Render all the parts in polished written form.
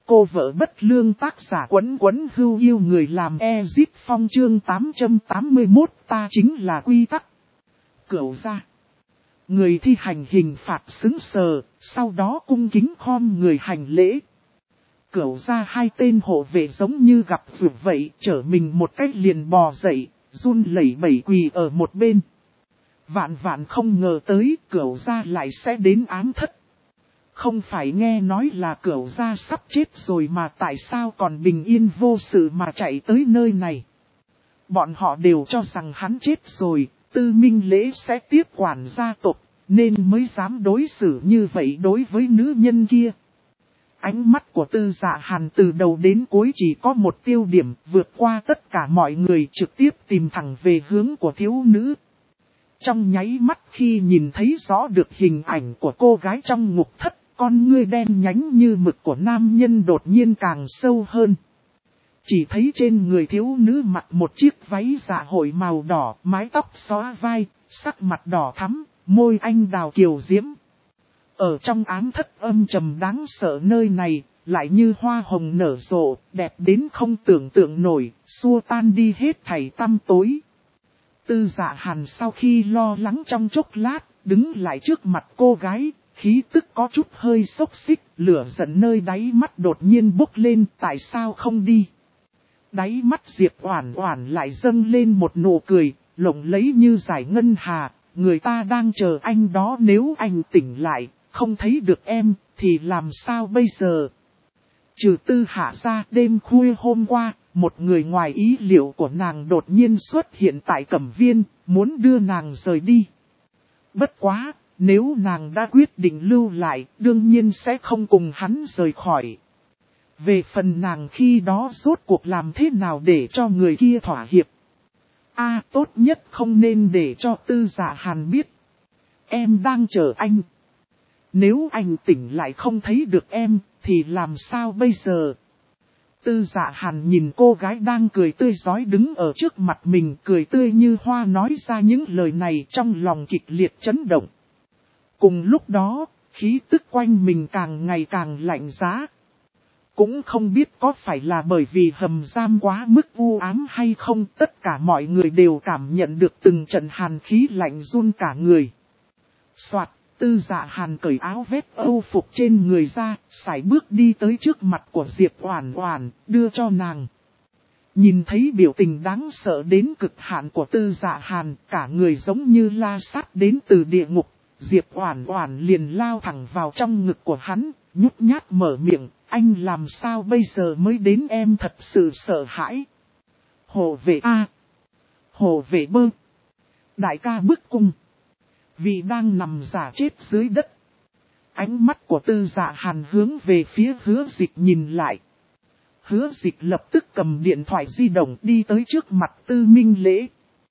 cô vợ bất lương, tác giả Quấn Quấn Hưu yêu người làm Ezip Phong, chương 881, ta chính là quy tắc. Cửu gia. Người thi hành hình phạt sững sờ, sau đó cung kính khom người hành lễ. Cửu gia hai tên hộ vệ giống như gặp vượt vậy, trở mình một cách liền bò dậy, run lẩy bẩy quỳ ở một bên. Vạn vạn không ngờ tới Cửu gia lại sẽ đến ám thất. Không phải nghe nói là Cửu gia sắp chết rồi mà tại sao còn bình yên vô sự mà chạy tới nơi này. Bọn họ đều cho rằng hắn chết rồi, Tư Minh Lễ sẽ tiếp quản gia tộc, nên mới dám đối xử như vậy đối với nữ nhân kia. Ánh mắt của Tư Dạ Hàn từ đầu đến cuối chỉ có một tiêu điểm, vượt qua tất cả mọi người, trực tiếp tìm thẳng về hướng của thiếu nữ. Trong nháy mắt khi nhìn thấy rõ được hình ảnh của cô gái trong ngục thất, con ngươi đen nhánh như mực của nam nhân đột nhiên càng sâu hơn. Chỉ thấy trên người thiếu nữ mặc một chiếc váy dạ hội màu đỏ, mái tóc xóa vai, sắc mặt đỏ thắm, môi anh đào kiều diễm. Ở trong ám thất âm trầm đáng sợ nơi này, lại như hoa hồng nở rộ, đẹp đến không tưởng tượng nổi, xua tan đi hết thảy tăm tối. Tư Dạ Hàn sau khi lo lắng trong chốc lát, đứng lại trước mặt cô gái, khí tức có chút hơi xốc xích, lửa giận nơi đáy mắt đột nhiên bốc lên, tại sao không đi. Đáy mắt Diệp Oản Oản lại dâng lên một nụ cười, lộng lẫy như giải ngân hà, người ta đang chờ anh đó, nếu anh tỉnh lại, không thấy được em, thì làm sao bây giờ? Trừ Tư Hạ ra, đêm khuya hôm qua, một người ngoài ý liệu của nàng đột nhiên xuất hiện tại Cẩm Viên, muốn đưa nàng rời đi. Bất quá, nếu nàng đã quyết định lưu lại, đương nhiên sẽ không cùng hắn rời khỏi. Về phần nàng khi đó rốt cuộc làm thế nào để cho người kia thỏa hiệp? Tốt nhất không nên để cho Tư Dạ Hàn biết. Em đang chờ anh. Nếu anh tỉnh lại không thấy được em, thì làm sao bây giờ? Tư Dạ Hàn nhìn cô gái đang cười tươi rói đứng ở trước mặt mình, cười tươi như hoa, nói ra những lời này trong lòng kịch liệt chấn động. Cùng lúc đó, khí tức quanh mình càng ngày càng lạnh giá. Cũng không biết có phải là bởi vì hầm giam quá mức u ám hay không, tất cả mọi người đều cảm nhận được từng trận hàn khí lạnh run cả người. Soạt, Tư Dạ Hàn cởi áo vest âu phục trên người ra, sải bước đi tới trước mặt của Diệp Oản Oản, đưa cho nàng. Nhìn thấy biểu tình đáng sợ đến cực hạn của Tư Dạ Hàn, cả người giống như la sát đến từ địa ngục, Diệp Oản Oản liền lao thẳng vào trong ngực của hắn, nhút nhát mở miệng, anh làm sao bây giờ mới đến, em thật sự sợ hãi. Hộ vệ A. Hộ vệ Bơ. Đại ca bức cung. Vì đang nằm giả chết dưới đất. Ánh mắt của Tư Dạ Hàn hướng về phía Hứa Dịch nhìn lại. Hứa Dịch lập tức cầm điện thoại di động đi tới trước mặt Tư Minh Lễ.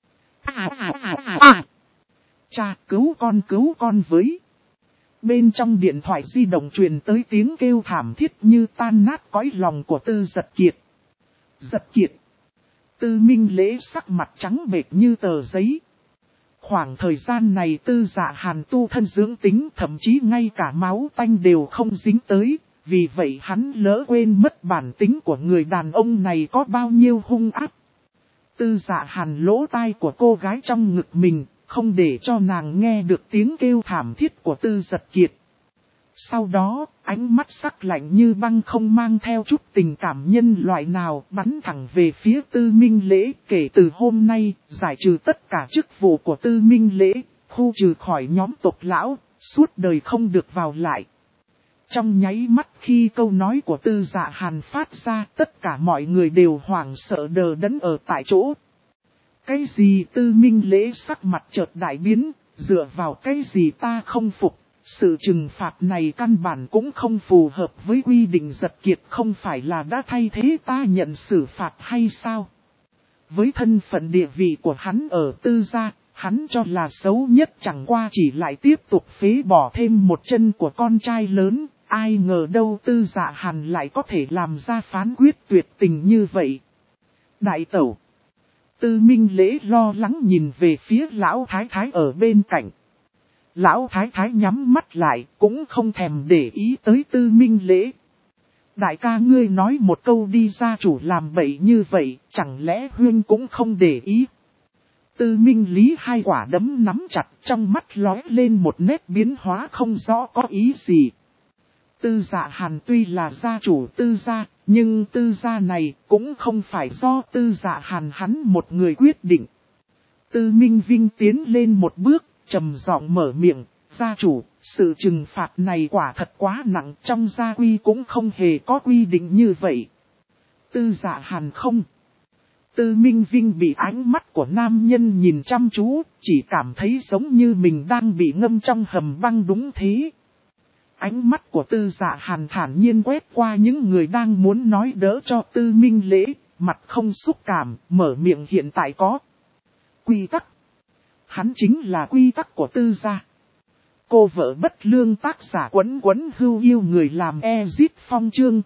Cha, cứu con với. Bên trong điện thoại di động truyền tới tiếng kêu thảm thiết như tan nát cõi lòng của Tư Giật Kiệt. Giật Kiệt. Tư Minh Lễ sắc mặt trắng bệch như tờ giấy. Khoảng thời gian này Tư Dạ Hàn tu thân dưỡng tính, thậm chí ngay cả máu tanh đều không dính tới, vì vậy hắn lỡ quên mất bản tính của người đàn ông này có bao nhiêu hung ác. Tư Dạ Hàn lỗ tai của cô gái trong ngực mình, không để cho nàng nghe được tiếng kêu thảm thiết của Tư Giật Kiệt. Sau đó, ánh mắt sắc lạnh như băng không mang theo chút tình cảm nhân loại nào, bắn thẳng về phía Tư Minh Lễ. Kể từ hôm nay, giải trừ tất cả chức vụ của Tư Minh Lễ, khu trừ khỏi nhóm tộc lão, suốt đời không được vào lại. Trong nháy mắt khi câu nói của Tư Dạ Hàn phát ra, tất cả mọi người đều hoảng sợ đờ đẫn ở tại chỗ. Cái gì? Tư Minh Lễ sắc mặt chợt đại biến, dựa vào cái gì ta không phục, sự trừng phạt này căn bản cũng không phù hợp với quy định. Giật Kiệt không phải là đã thay thế ta nhận xử phạt hay sao? Với thân phận địa vị của hắn ở Tư gia, hắn cho là xấu nhất chẳng qua chỉ lại tiếp tục phế bỏ thêm một chân của con trai lớn. Ai ngờ đâu Tư Dạ Hàn lại có thể làm ra phán quyết tuyệt tình như vậy. Đại tẩu. Tư Minh Lễ lo lắng nhìn về phía lão thái thái ở bên cạnh. Lão thái thái nhắm mắt lại, cũng không thèm để ý tới Tư Minh Lễ. Đại ca ngươi nói một câu đi, gia chủ làm bậy như vậy, chẳng lẽ huynh cũng không để ý. Tư Minh Lý hai quả đấm nắm chặt, trong mắt lóe lên một nét biến hóa không rõ có ý gì. Tư Dạ Hàn tuy là gia chủ Tư gia, nhưng Tư gia này cũng không phải do Tư Dạ Hàn hắn một người quyết định. Tư Minh Vinh tiến lên một bước, trầm giọng mở miệng, gia chủ, sự trừng phạt này quả thật quá nặng, trong gia quy cũng không hề có quy định như vậy. Tư Dạ Hàn không. Tư Minh Vinh bị ánh mắt của nam nhân nhìn chăm chú, chỉ cảm thấy giống như mình đang bị ngâm trong hầm băng đúng thế. Ánh mắt của Tư Dạ Hàn thản nhiên quét qua những người đang muốn nói đỡ cho Tư Minh Lễ, mặt không xúc cảm, mở miệng hiện tại có. Quy tắc. Hắn chính là quy tắc của Tư gia. Cô vợ bất lương tác giả Quấn Quấn Hưu yêu người làm Ezit Phong chương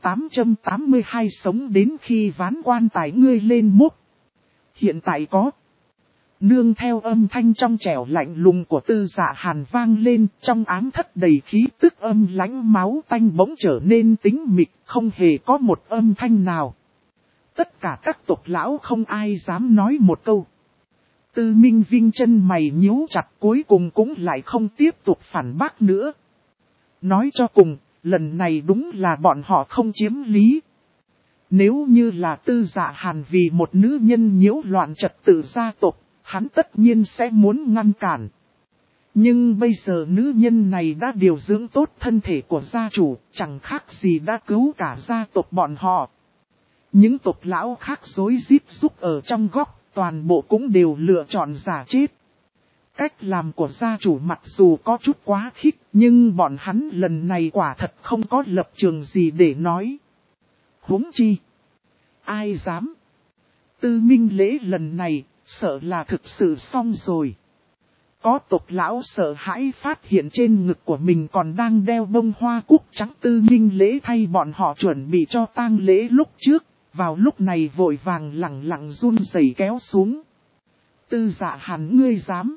882 sống đến khi ván quan tài ngươi lên mốc. Hiện tại có. Nương theo âm thanh trong trẻo lạnh lùng của Tư Dạ Hàn vang lên, trong ám thất đầy khí tức âm lãnh máu tanh bỗng trở nên tĩnh mịch, không hề có một âm thanh nào. Tất cả các tộc lão không ai dám nói một câu. Tư Minh Vinh chân mày nhíu chặt, cuối cùng cũng lại không tiếp tục phản bác nữa. Nói cho cùng, lần này đúng là bọn họ không chiếm lý. Nếu như là Tư Dạ Hàn vì một nữ nhân nhiễu loạn trật tự gia tộc, hắn tất nhiên sẽ muốn ngăn cản. Nhưng bây giờ nữ nhân này đã điều dưỡng tốt thân thể của gia chủ, chẳng khác gì đã cứu cả gia tộc bọn họ. Những tộc lão khác rối rít rúc ở trong góc, toàn bộ cũng đều lựa chọn giả chết. Cách làm của gia chủ mặc dù có chút quá khích, nhưng bọn hắn lần này quả thật không có lập trường gì để nói. Huống chi. Ai dám. Tư Minh Lễ lần này, sợ là thực sự xong rồi. Có tộc lão sợ hãi phát hiện trên ngực của mình còn đang đeo bông hoa cúc trắng. Tư Minh Lễ thay bọn họ chuẩn bị cho tang lễ lúc trước, vào lúc này vội vàng lẳng lặng run rẩy kéo xuống. Tư Dạ Hàn ngươi dám.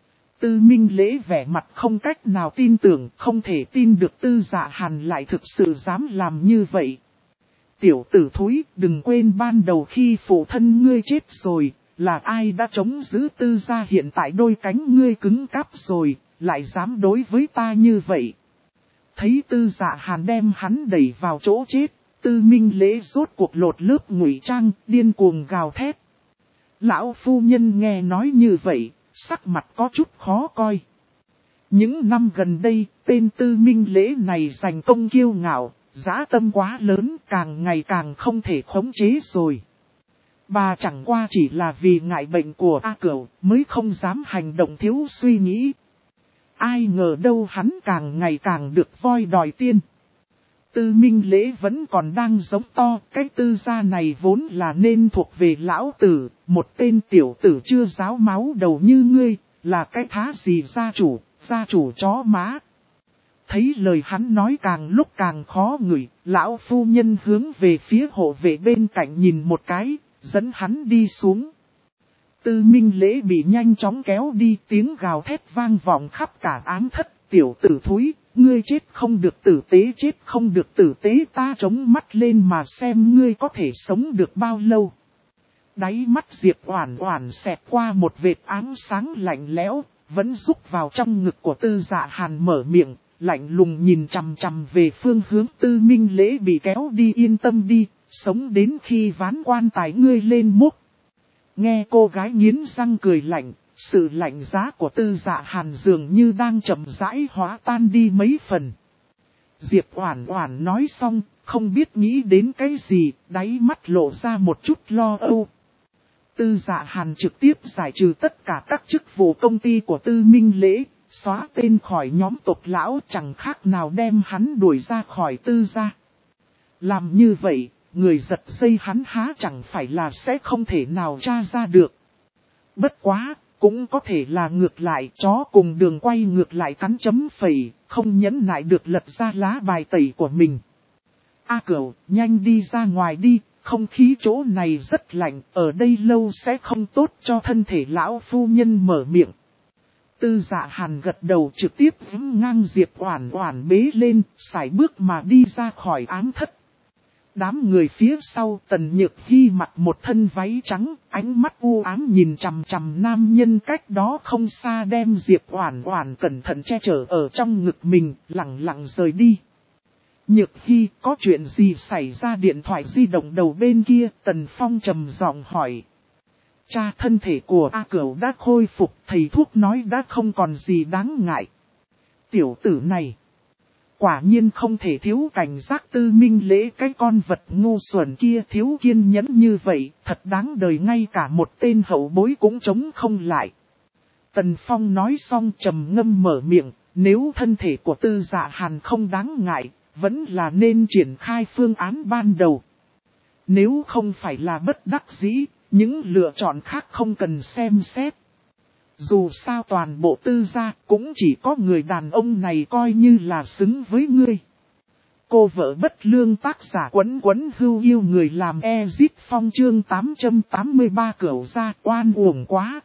Tư Minh Lễ vẻ mặt không cách nào tin tưởng, không thể tin được Tư Dạ Hàn lại thực sự dám làm như vậy. Tiểu tử thúi, đừng quên ban đầu khi phụ thân ngươi chết rồi, là ai đã chống giữ Tư gia, hiện tại đôi cánh ngươi cứng cáp rồi, lại dám đối với ta như vậy. Thấy Tư Dạ Hàn đem hắn đẩy vào chỗ chết, Tư Minh Lễ rốt cuộc lột lớp ngụy trang, điên cuồng gào thét. Lão phu nhân nghe nói như vậy, sắc mặt có chút khó coi. Những năm gần đây, tên Tư Minh Lễ này giành công kiêu ngạo, dã tâm quá lớn, càng ngày càng không thể khống chế rồi. Bà chẳng qua chỉ là vì ngại bệnh của A Cửu mới không dám hành động thiếu suy nghĩ. Ai ngờ đâu hắn càng ngày càng được voi đòi tiên. Tư Minh Lễ vẫn còn đang giống to, cái Tư gia này vốn là nên thuộc về lão tử, một tên tiểu tử chưa ráo máu đầu như ngươi, là cái thá gì gia chủ chó má. Thấy lời hắn nói càng lúc càng khó ngửi, lão phu nhân hướng về phía hộ vệ bên cạnh nhìn một cái, dẫn hắn đi xuống. Tư Minh Lễ bị nhanh chóng kéo đi, tiếng gào thét vang vọng khắp cả ám thất. Tiểu tử thúi, ngươi chết không được tử tế, chết không được tử tế, ta chống mắt lên mà xem ngươi có thể sống được bao lâu. Đáy mắt Diệp Oản Oản xẹt qua một vệt ánh sáng lạnh lẽo, vẫn rúc vào trong ngực của Tư Dạ Hàn, mở miệng, lạnh lùng nhìn chằm chằm về phương hướng Tư Minh Lễ bị kéo đi. Yên tâm đi, sống đến khi ván quan tài ngươi lên mốc. Nghe cô gái nghiến răng cười lạnh, sự lạnh giá của Tư Dạ Hàn dường như đang chậm rãi hóa tan đi mấy phần. Diệp Oản Oản nói xong, không biết nghĩ đến cái gì, đáy mắt lộ ra một chút lo âu. Tư Dạ Hàn trực tiếp giải trừ tất cả các chức vụ công ty của Tư Minh Lễ, xóa tên khỏi nhóm tộc lão, chẳng khác nào đem hắn đuổi ra khỏi Tư gia. Làm như vậy, người giật dây hắn há chẳng phải là sẽ không thể nào tra ra được. Bất quá, cũng có thể là ngược lại, chó cùng đường quay ngược lại cắn chấm phẩy, không nhẫn nại được lật ra lá bài tẩy của mình. A Cửu, nhanh đi ra ngoài đi, không khí chỗ này rất lạnh, ở đây lâu sẽ không tốt cho thân thể. Lão phu nhân mở miệng. Tư Dạ Hàn gật đầu, trực tiếp vững ngang Diệp Oản Oản bế lên, sải bước mà đi ra khỏi ám thất. Đám người phía sau Tần Nhược Hy mặc một thân váy trắng, ánh mắt u ám nhìn chằm chằm nam nhân cách đó không xa đem Diệp Oản Oản cẩn thận che chở ở trong ngực mình, lặng lặng rời đi. Nhược Hy, có chuyện gì xảy ra? Điện thoại di động đầu bên kia, Tần Phong trầm giọng hỏi. Cha, thân thể của A Cửu đã khôi phục, thầy thuốc nói đã không còn gì đáng ngại. Tiểu tử này, quả nhiên không thể thiếu cảnh giác. Tư Minh Lễ, cái con vật ngu xuẩn kia thiếu kiên nhẫn như vậy, thật đáng đời, ngay cả một tên hậu bối cũng chống không lại. Tần Phong nói xong trầm ngâm mở miệng, nếu thân thể của Tư Dạ Hàn không đáng ngại, vẫn là nên triển khai phương án ban đầu. Nếu không phải là bất đắc dĩ, những lựa chọn khác không cần xem xét. Dù sao toàn bộ Tư gia cũng chỉ có người đàn ông này coi như là xứng với ngươi. Cô vợ bất lương, tác giả Quấn Quấn Hưu Yêu người làm Ezit Phong chương 883 Cửu gia oan uổng quá.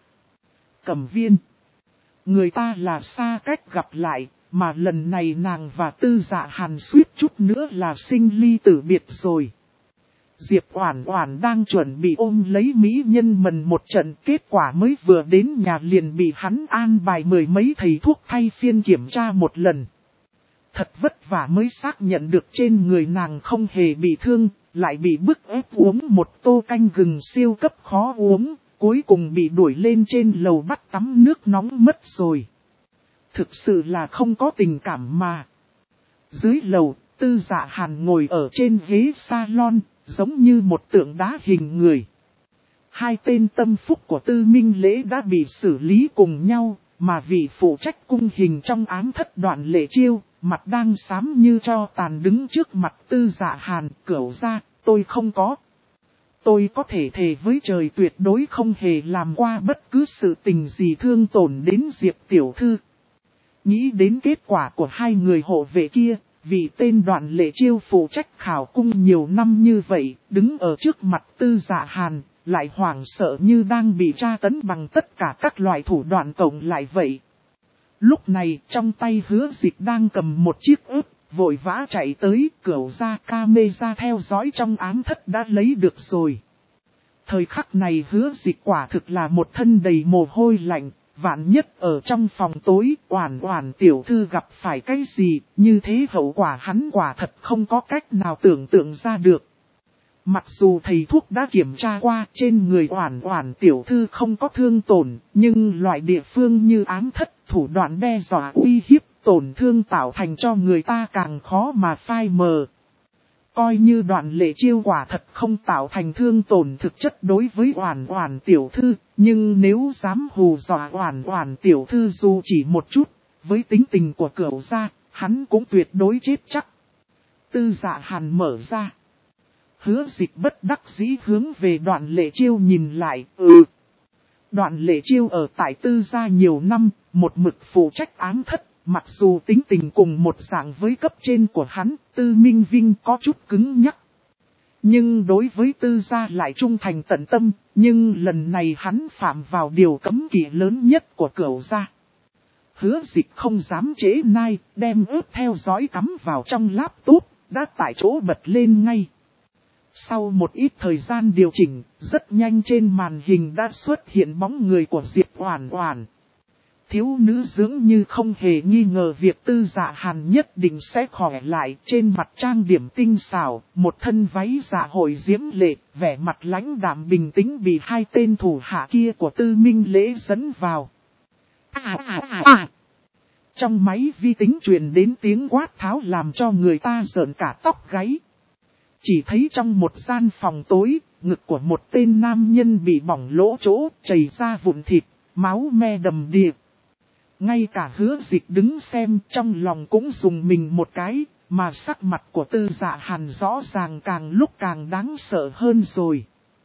Cẩm Viên. Người ta là xa cách gặp lại, mà lần này nàng và Tư Dạ Hàn suýt chút nữa là sinh ly tử biệt rồi. Diệp Oản Oản đang chuẩn bị ôm lấy mỹ nhân mần một trận, kết quả mới vừa đến nhà liền bị hắn an bài mười mấy thầy thuốc thay phiên kiểm tra một lần. Thật vất vả mới xác nhận được trên người nàng không hề bị thương, lại bị bức ép uống một tô canh gừng siêu cấp khó uống, cuối cùng bị đuổi lên trên lầu bắt tắm nước nóng mất rồi. Thực sự là không có tình cảm mà. Dưới lầu, Tư Dạ Hàn ngồi ở trên ghế salon, giống như một tượng đá hình người. Hai tên tâm phúc của Tư Minh Lễ đã bị xử lý cùng nhau, mà vị phụ trách cung hình trong ám thất Đoạn Lệ Chiêu, mặt đang xám như tro tàn đứng trước mặt Tư Dạ Hàn. Cửu gia, tôi không có. Tôi có thể thề với trời tuyệt đối không hề làm qua bất cứ sự tình gì thương tổn đến Diệp tiểu thư. Nghĩ đến kết quả của hai người hộ vệ kia, vì tên Đoạn Lệ Chiêu phụ trách khảo cung nhiều năm như vậy, đứng ở trước mặt Tư Dạ Hàn, lại hoảng sợ như đang bị tra tấn bằng tất cả các loại thủ đoạn cộng lại vậy. Lúc này trong tay Hứa Dịch đang cầm một chiếc ớt, vội vã chạy tới. Cửu gia, camera theo dõi trong ám thất đã lấy được rồi. Thời khắc này Hứa Dịch quả thực là một thân đầy mồ hôi lạnh. Vạn nhất ở trong phòng tối, Oản Oản tiểu thư gặp phải cái gì, như thế hậu quả hắn quả thật không có cách nào tưởng tượng ra được. Mặc dù thầy thuốc đã kiểm tra qua, trên người Oản Oản tiểu thư không có thương tổn, nhưng loại địa phương như ám thất, thủ đoạn đe dọa uy hiếp, tổn thương tạo thành cho người ta càng khó mà phai mờ. Coi như Đoạn Lệ Chiêu quả thật không tạo thành thương tổn thực chất đối với Oản Oản tiểu thư, nhưng nếu dám hù dọa Oản Oản tiểu thư dù chỉ một chút, với tính tình của Cửu gia, hắn cũng tuyệt đối chết chắc. Tư Dạ Hàn mở ra. Hứa Dịch bất đắc dĩ hướng về Đoạn Lệ Chiêu nhìn lại. Đoạn Lệ Chiêu ở tại Tư gia nhiều năm, một mực phụ trách ám thất. Mặc dù tính tình cùng một dạng với cấp trên của hắn, Tư Minh Vinh có chút cứng nhắc. Nhưng đối với Tư gia lại trung thành tận tâm, nhưng lần này hắn phạm vào điều cấm kỵ lớn nhất của Cửu gia. Hứa Dịch không dám trễ nai, đem ớt theo dõi cắm vào trong laptop, đã tại chỗ bật lên ngay. Sau một ít thời gian điều chỉnh, rất nhanh trên màn hình đã xuất hiện bóng người của Diệp Oản Oản. Thiếu nữ dường như không hề nghi ngờ việc Tư Dạ Hàn nhất định sẽ khỏe lại, trên mặt trang điểm tinh xảo, một thân váy dạ hội diễm lệ, vẻ mặt lãnh đạm bình tĩnh bị hai tên thủ hạ kia của Tư Minh Lễ dẫn vào. Trong máy vi tính truyền đến tiếng quát tháo làm cho người ta rợn cả tóc gáy. Chỉ thấy trong một gian phòng tối, ngực của một tên nam nhân bị bỏng lỗ chỗ, chảy ra vụn thịt, máu me đầm đìa. Ngay cả Hứa Dịch đứng xem trong lòng cũng dùng mình một cái, mà sắc mặt của Tư Dạ Hàn rõ ràng càng lúc càng đáng sợ hơn rồi.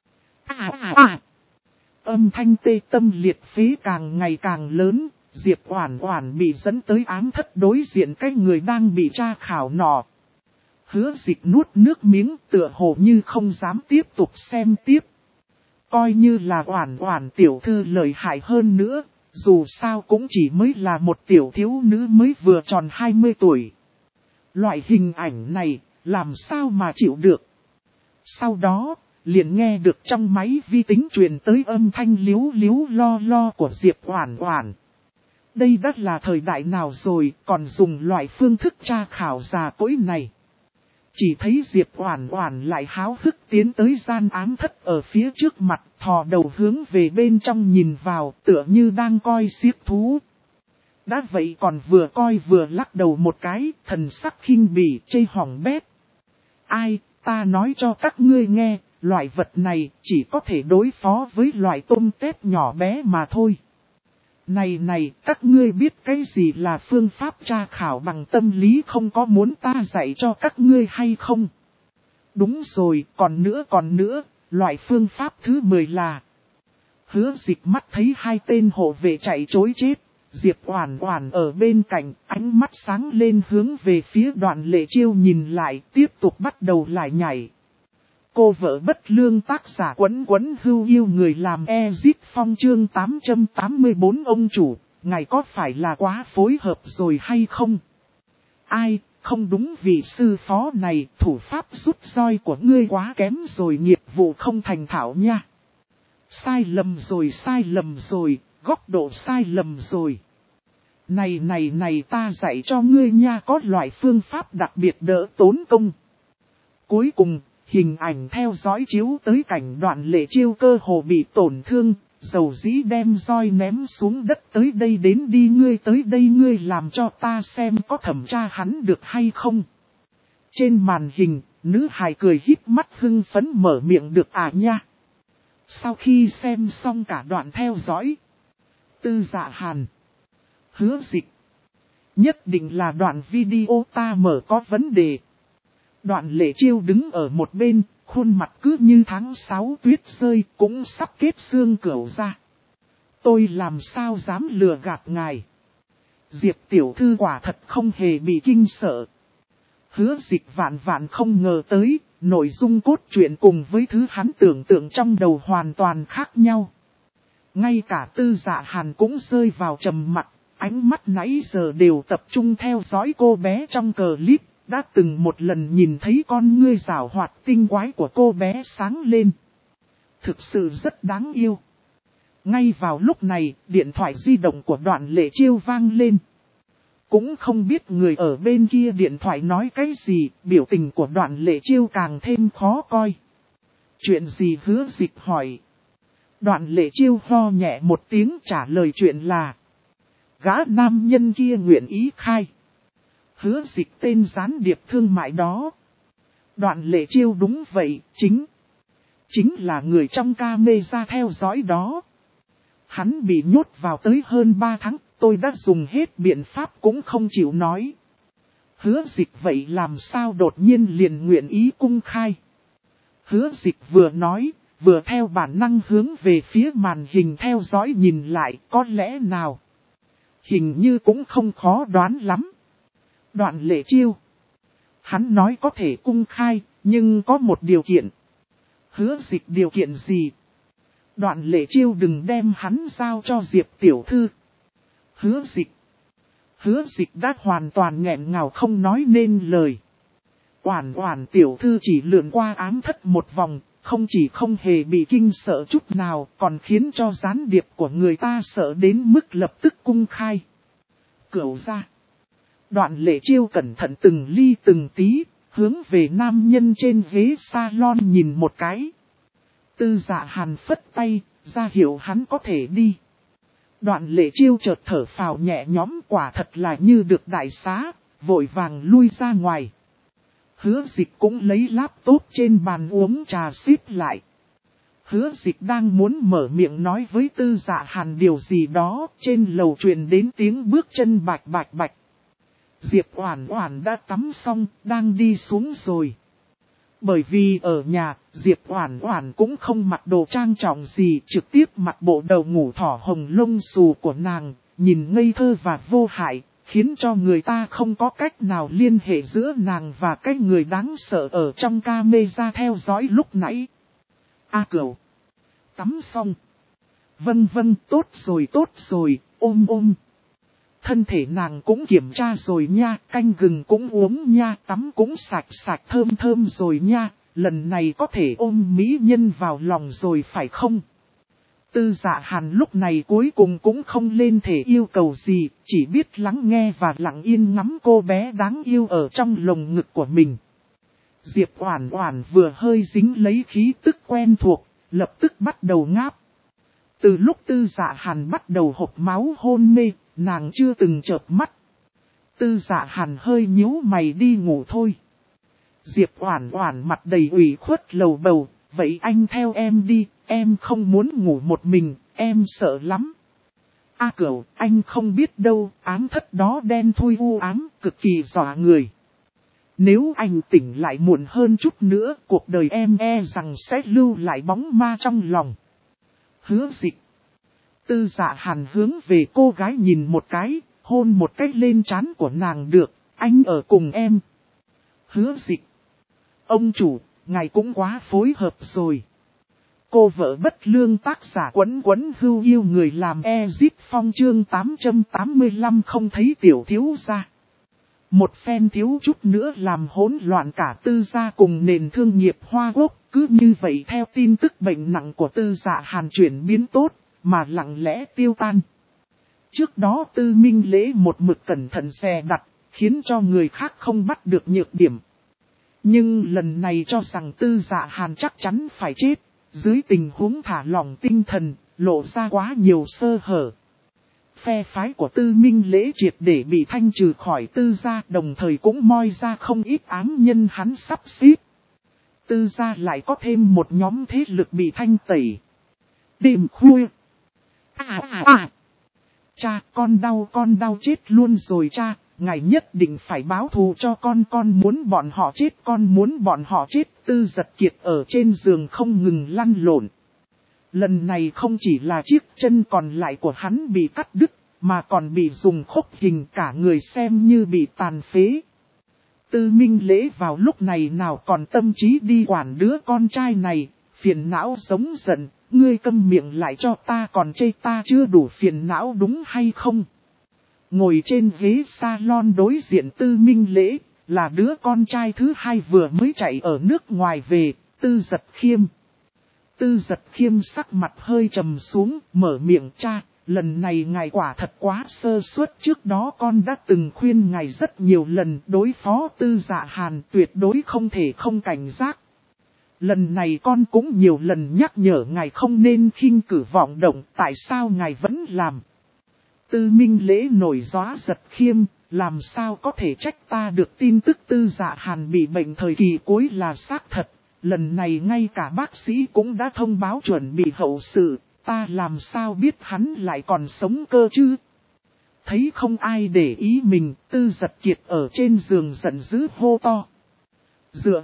Âm thanh tê tâm liệt phế càng ngày càng lớn, Diệp Oản Oản bị dẫn tới ám thất đối diện cái người đang bị tra khảo nọ. Hứa Dịch nuốt nước miếng tựa hồ như không dám tiếp tục xem tiếp. Coi như là Oản Oản tiểu thư lợi hại hơn nữa, dù sao cũng chỉ mới là một tiểu thiếu nữ mới vừa tròn 20 tuổi. Loại hình ảnh này, làm sao mà chịu được. Sau đó, liền nghe được trong máy vi tính truyền tới âm thanh liếu liếu lo lo của Diệp Oản Oản. Đây đã là thời đại nào rồi còn dùng loại phương thức tra khảo già cỗi này. Chỉ thấy Diệp Oản Oản lại háo hức tiến tới gian ám thất ở phía trước mặt, thò đầu hướng về bên trong nhìn vào, tựa như đang coi xiếc thú. Đã vậy còn vừa coi vừa lắc đầu một cái, thần sắc khinh bỉ, chê hỏng bét. Ai, ta nói cho các ngươi nghe, loại vật này chỉ có thể đối phó với loại tôm tép nhỏ bé mà thôi. Này, các ngươi biết cái gì là phương pháp tra khảo bằng tâm lý không có muốn ta dạy cho các ngươi hay không? Đúng rồi, còn nữa, loại phương pháp thứ 10 là... Hứa Dịch mắt thấy hai tên hộ vệ chạy trối chết, Diệp Oản Oản ở bên cạnh, ánh mắt sáng lên hướng về phía Đoạn Lệ Chiêu nhìn lại, tiếp tục bắt đầu lại nhảy. Cô vợ bất lương tác giả Quấn Quấn Hưu Yêu người làm Ezit Phong chương 884 ông chủ, ngài có phải là quá phối hợp rồi hay không? Ai, không đúng vị sư phó này, thủ pháp rút roi của ngươi quá kém rồi, nghiệp vụ không thành thạo nha. Sai lầm rồi, góc độ sai lầm rồi. Này ta dạy cho ngươi nha, có loại phương pháp đặc biệt đỡ tốn công. Cuối cùng, hình ảnh theo dõi chiếu tới cảnh Đoạn Lệ Chiêu cơ hồ bị tổn thương, dầu dĩ đem roi ném xuống đất, tới đây đến đi, ngươi tới đây ngươi làm cho ta xem có thẩm tra hắn được hay không. Trên màn hình, nữ hài cười híp mắt hưng phấn mở miệng được à nha. Sau khi xem xong cả đoạn theo dõi, Tư Dạ Hàn, Hứa Dịch, nhất định là đoạn video ta mở có vấn đề. Đoạn Lệ Chiêu đứng ở một bên, khuôn mặt cứ như tháng 6 tuyết rơi, cũng sắp kết xương cửu ra. Tôi làm sao dám lừa gạt ngài. Diệp tiểu thư quả thật không hề bị kinh sợ. Hứa Dịch vạn không ngờ tới, nội dung cốt truyện cùng với thứ hắn tưởng tượng trong đầu hoàn toàn khác nhau. Ngay cả Tư Dạ Hàn cũng rơi vào trầm mặc, ánh mắt nãy giờ đều tập trung theo dõi cô bé trong clip. Đã từng một lần nhìn thấy con ngươi rảo hoạt tinh quái của cô bé sáng lên. Thực sự rất đáng yêu. Ngay vào lúc này, điện thoại di động của Đoạn Lệ Chiêu vang lên. Cũng không biết người ở bên kia điện thoại nói cái gì, biểu tình của Đoạn Lệ Chiêu càng thêm khó coi. Chuyện gì? Hứa Dịch hỏi. Đoạn Lệ Chiêu ho nhẹ một tiếng trả lời chuyện là gã nam nhân kia nguyện ý khai. Hứa Dịch tên gián điệp thương mại đó. Đoạn Lệ Chiêu đúng vậy, chính là người trong camera theo dõi đó. Hắn bị nhốt vào tới hơn 3 tháng, tôi đã dùng hết biện pháp cũng không chịu nói. Hứa Dịch vậy làm sao đột nhiên liền nguyện ý cung khai. Hứa Dịch vừa nói, vừa theo bản năng hướng về phía màn hình theo dõi nhìn lại, có lẽ nào. Hình như cũng không khó đoán lắm. Đoạn Lệ Chiêu. Hắn nói có thể cung khai, nhưng có một điều kiện. Hứa Dịch điều kiện gì? Đoạn Lệ Chiêu đừng đem hắn giao cho Diệp tiểu thư. Hứa Dịch đã hoàn toàn nghẹn ngào không nói nên lời. Oản tiểu thư chỉ lượn qua ám thất một vòng, không chỉ không hề bị kinh sợ chút nào, còn khiến cho gián điệp của người ta sợ đến mức lập tức cung khai. Cửu ra. Đoạn Lệ Chiêu cẩn thận từng ly từng tí, hướng về nam nhân trên ghế salon nhìn một cái. Tư Dạ Hàn phất tay, ra hiệu hắn có thể đi. Đoạn Lệ Chiêu chợt thở phào nhẹ nhõm, quả thật là như được đại xá, vội vàng lui ra ngoài. Hứa Dịch cũng lấy laptop trên bàn uống trà xếp lại. Hứa Dịch đang muốn mở miệng nói với Tư Dạ Hàn điều gì đó, trên lầu truyền đến tiếng bước chân bạch bạch. Diệp Oản Oản đã tắm xong, đang đi xuống rồi. Bởi vì ở nhà, Diệp Oản Oản cũng không mặc đồ trang trọng gì, trực tiếp mặc bộ đầu ngủ thỏ hồng lông xù của nàng, nhìn ngây thơ và vô hại, khiến cho người ta không có cách nào liên hệ giữa nàng và cái người đáng sợ ở trong camera theo dõi lúc nãy. A Cửu. Tắm xong. Vâng, tốt rồi, ôm. Thân thể nàng cũng kiểm tra rồi nha, canh gừng cũng uống nha, tắm cũng sạch thơm rồi nha, lần này có thể ôm mỹ nhân vào lòng rồi phải không? Tư Dạ Hàn lúc này cuối cùng cũng không lên thể yêu cầu gì, chỉ biết lắng nghe và lặng yên ngắm cô bé đáng yêu ở trong lồng ngực của mình. Diệp Oản Oản vừa hơi dính lấy khí tức quen thuộc, lập tức bắt đầu ngáp. Từ lúc Tư Dạ Hàn bắt đầu hộc máu hôn mê, nàng chưa từng chợp mắt. Tư Dạ Hàn hơi nhíu mày đi ngủ thôi. Diệp Oản Oản mặt đầy ủy khuất lầu bầu, vậy anh theo em đi, em không muốn ngủ một mình, em sợ lắm. A Cửu, anh không biết đâu, ám thất đó đen thui u ám, cực kỳ dọa người. Nếu anh tỉnh lại muộn hơn chút nữa, cuộc đời em e rằng sẽ lưu lại bóng ma trong lòng. Hứa Dịch. Tư Dạ Hàn hướng về cô gái nhìn một cái, hôn một cái lên trán của nàng được, anh ở cùng em. Hứa Dịch. Ông chủ, ngài cũng quá phối hợp rồi. Cô vợ bất lương tác giả Quấn Quấn Hưu yêu người làm Ezip Phong chương 885 không thấy tiểu thiếu gia. Một phen thiếu chút nữa làm hỗn loạn cả Tư gia cùng nền thương nghiệp Hoa Quốc, cứ như vậy theo tin tức bệnh nặng của Tư Dạ Hàn chuyển biến tốt, mà lặng lẽ tiêu tan. Trước đó Tư Minh Lễ một mực cẩn thận dè đặt, khiến cho người khác không bắt được nhược điểm. Nhưng lần này cho rằng Tư Dạ Hàn chắc chắn phải chết, dưới tình huống thả lỏng tinh thần, lộ ra quá nhiều sơ hở. Phe phái của Tư Minh Lễ triệt để bị thanh trừ khỏi Tư gia, đồng thời cũng moi ra không ít ám nhân hắn sắp xếp. Tư gia lại có thêm một nhóm thế lực bị thanh tẩy. Đêm khuya. Cha, con đau chết luôn rồi cha, ngài nhất định phải báo thù cho con muốn bọn họ chết, con muốn bọn họ chết. Tư Giật Kiệt ở trên giường không ngừng lăn lộn. Lần này không chỉ là chiếc chân còn lại của hắn bị cắt đứt, mà còn bị dùng khúc hình, cả người xem như bị tàn phế. Tư Minh Lễ vào lúc này nào còn tâm trí đi quản đứa con trai này, phiền não giống giận, ngươi câm miệng lại cho ta, còn chê ta chưa đủ phiền não đúng hay không? Ngồi trên ghế salon đối diện Tư Minh Lễ, là đứa con trai thứ hai vừa mới chạy ở nước ngoài về, Tư Giật Khiêm. Tư Giật Khiêm sắc mặt hơi trầm xuống, mở miệng cha, lần này ngài quả thật quá sơ suất, trước đó con đã từng khuyên ngài rất nhiều lần đối phó Tư Dạ Hàn, tuyệt đối không thể không cảnh giác. Lần này con cũng nhiều lần nhắc nhở ngài không nên khinh cử vọng động, tại sao ngài vẫn làm? Tư Minh Lễ nổi gió Giật Khiêm, làm sao có thể trách ta được, tin tức Tư Dạ Hàn bị bệnh thời kỳ cuối là xác thật. Lần này ngay cả bác sĩ cũng đã thông báo chuẩn bị hậu sự, ta làm sao biết hắn lại còn sống cơ chứ? Thấy không ai để ý mình, Tư Giật Kiệt ở trên giường giận dữ hô to. Dựa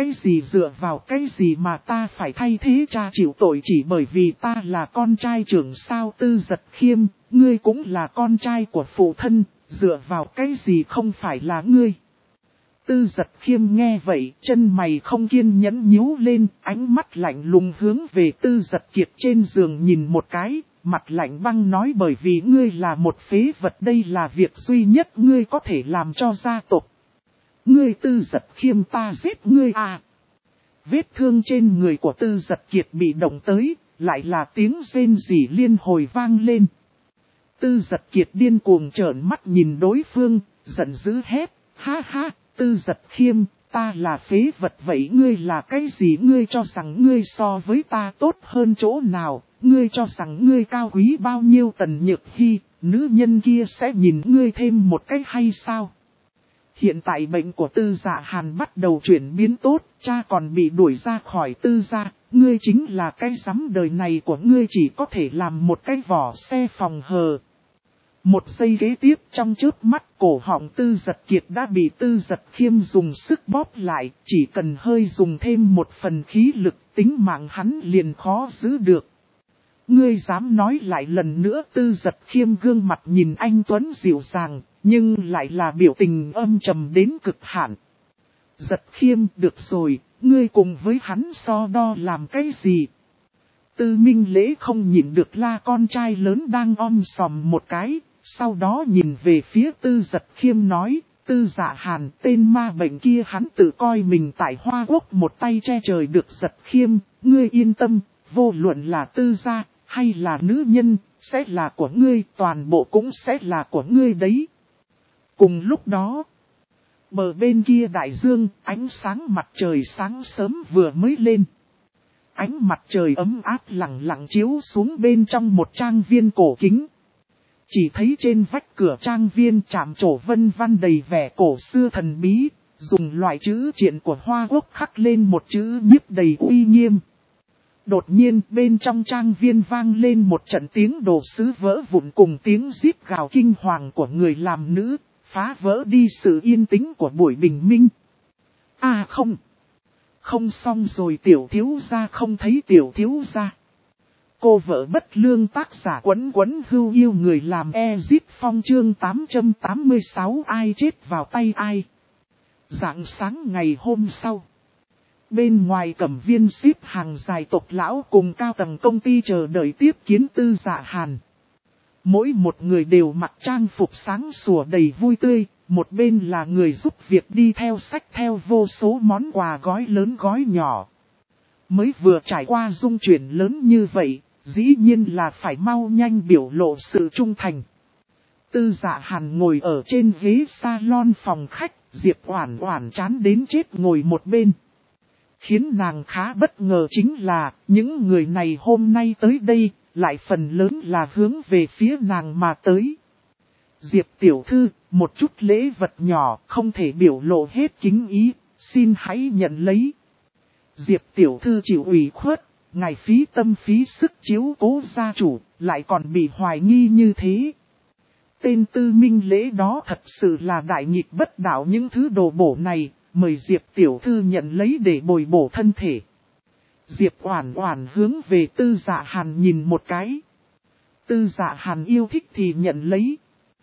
vào cái gì mà ta phải thay thế cha chịu tội chỉ bởi vì ta là con trai trưởng sao? Tư Giật Khiêm, ngươi cũng là con trai của phụ thân, dựa vào cái gì không phải là ngươi? Tư Giật Khiêm nghe vậy, chân mày không kiên nhẫn nhíu lên, ánh mắt lạnh lùng hướng về Tư Giật Kiệt trên giường nhìn một cái, mặt lạnh băng nói, bởi vì ngươi là một phế vật, đây là việc duy nhất ngươi có thể làm cho gia tộc. Ngươi Tư Giật Khiêm, ta giết ngươi à? Vết thương trên người của Tư Giật Kiệt bị động tới, lại là tiếng rên rỉ liên hồi vang lên. Tư Giật Kiệt điên cuồng trợn mắt nhìn đối phương, giận dữ hét, ha ha, Tư Giật Khiêm, ta là phế vật vậy ngươi là cái gì? Ngươi cho rằng ngươi so với ta tốt hơn chỗ nào? Ngươi cho rằng ngươi cao quý bao nhiêu? Tần Nhược Hy, nữ nhân kia sẽ nhìn ngươi thêm một cái hay sao? Hiện tại bệnh của Tư Dạ Hàn bắt đầu chuyển biến tốt, cha còn bị đuổi ra khỏi Tư gia, ngươi chính là cái rắm, đời này của ngươi chỉ có thể làm một cái vỏ xe phòng hờ. Một giây kế tiếp, trong chớp mắt, cổ họng Tư Giật Kiệt đã bị Tư Giật Khiêm dùng sức bóp lại, chỉ cần hơi dùng thêm một phần khí lực, tính mạng hắn liền khó giữ được. Ngươi dám nói lại lần nữa? Tư Giật Khiêm gương mặt nhìn anh tuấn dịu dàng, nhưng lại là biểu tình âm trầm đến cực hạn. Giật Khiêm, được rồi, ngươi cùng với hắn so đo làm cái gì? Tư Minh Lễ không nhịn được la con trai lớn đang om sòm một cái, sau đó nhìn về phía Tư Giật Khiêm nói, Tư Dạ Hàn, tên ma bệnh kia hắn tự coi mình tại Hoa Quốc một tay che trời được giật khiêm, ngươi yên tâm, vô luận là Tư gia hay là nữ nhân, sẽ là của ngươi, toàn bộ cũng sẽ là của ngươi đấy. Cùng lúc đó, bờ bên kia đại dương, ánh sáng mặt trời sáng sớm vừa mới lên. Ánh mặt trời ấm áp lặng lặng chiếu xuống bên trong một trang viên cổ kính. Chỉ thấy trên vách cửa trang viên chạm trổ vân văn đầy vẻ cổ xưa thần bí, dùng loại chữ triện của Hoa Quốc khắc lên một chữ nhiếp đầy uy nghiêm. Đột nhiên bên trong trang viên vang lên một trận tiếng đồ sứ vỡ vụn cùng tiếng rít gào kinh hoàng của người làm nữ, phá vỡ đi sự yên tĩnh của buổi bình minh. À không xong rồi, tiểu thiếu gia không thấy tiểu thiếu gia. Cô vợ bất lương, tác giả Quấn Quấn Hưu Yêu người làm Ezip Phong chương 886 ai chết vào tay ai. Rạng sáng ngày hôm sau, bên ngoài cẩm viên xếp hàng dài tộc lão cùng cao tầng công ty chờ đợi tiếp kiến Tư Dạ Hàn. Mỗi một người đều mặc trang phục sáng sủa đầy vui tươi, một bên là người giúp việc đi theo xách theo vô số món quà gói lớn gói nhỏ. Mới vừa trải qua dung chuyển lớn như vậy, dĩ nhiên là phải mau nhanh biểu lộ sự trung thành. Tư Dạ Hàn ngồi ở trên ghế salon phòng khách, Diệp Oản Oản chán đến chết ngồi một bên. Khiến nàng khá bất ngờ chính là, những người này hôm nay tới đây, lại phần lớn là hướng về phía nàng mà tới. Diệp tiểu thư, một chút lễ vật nhỏ, không thể biểu lộ hết kính ý, xin hãy nhận lấy. Diệp tiểu thư chịu ủy khuất, ngài phí tâm phí sức chiếu cố gia chủ, lại còn bị hoài nghi như thế. Tên tư minh lễ đó thật sự là đại nghịch bất đạo, những thứ đồ bổ này, mời Diệp tiểu thư nhận lấy để bồi bổ thân thể. Diệp Oản Oản hướng về Tư Dạ Hàn nhìn một cái. Tư Dạ Hàn yêu thích thì nhận lấy.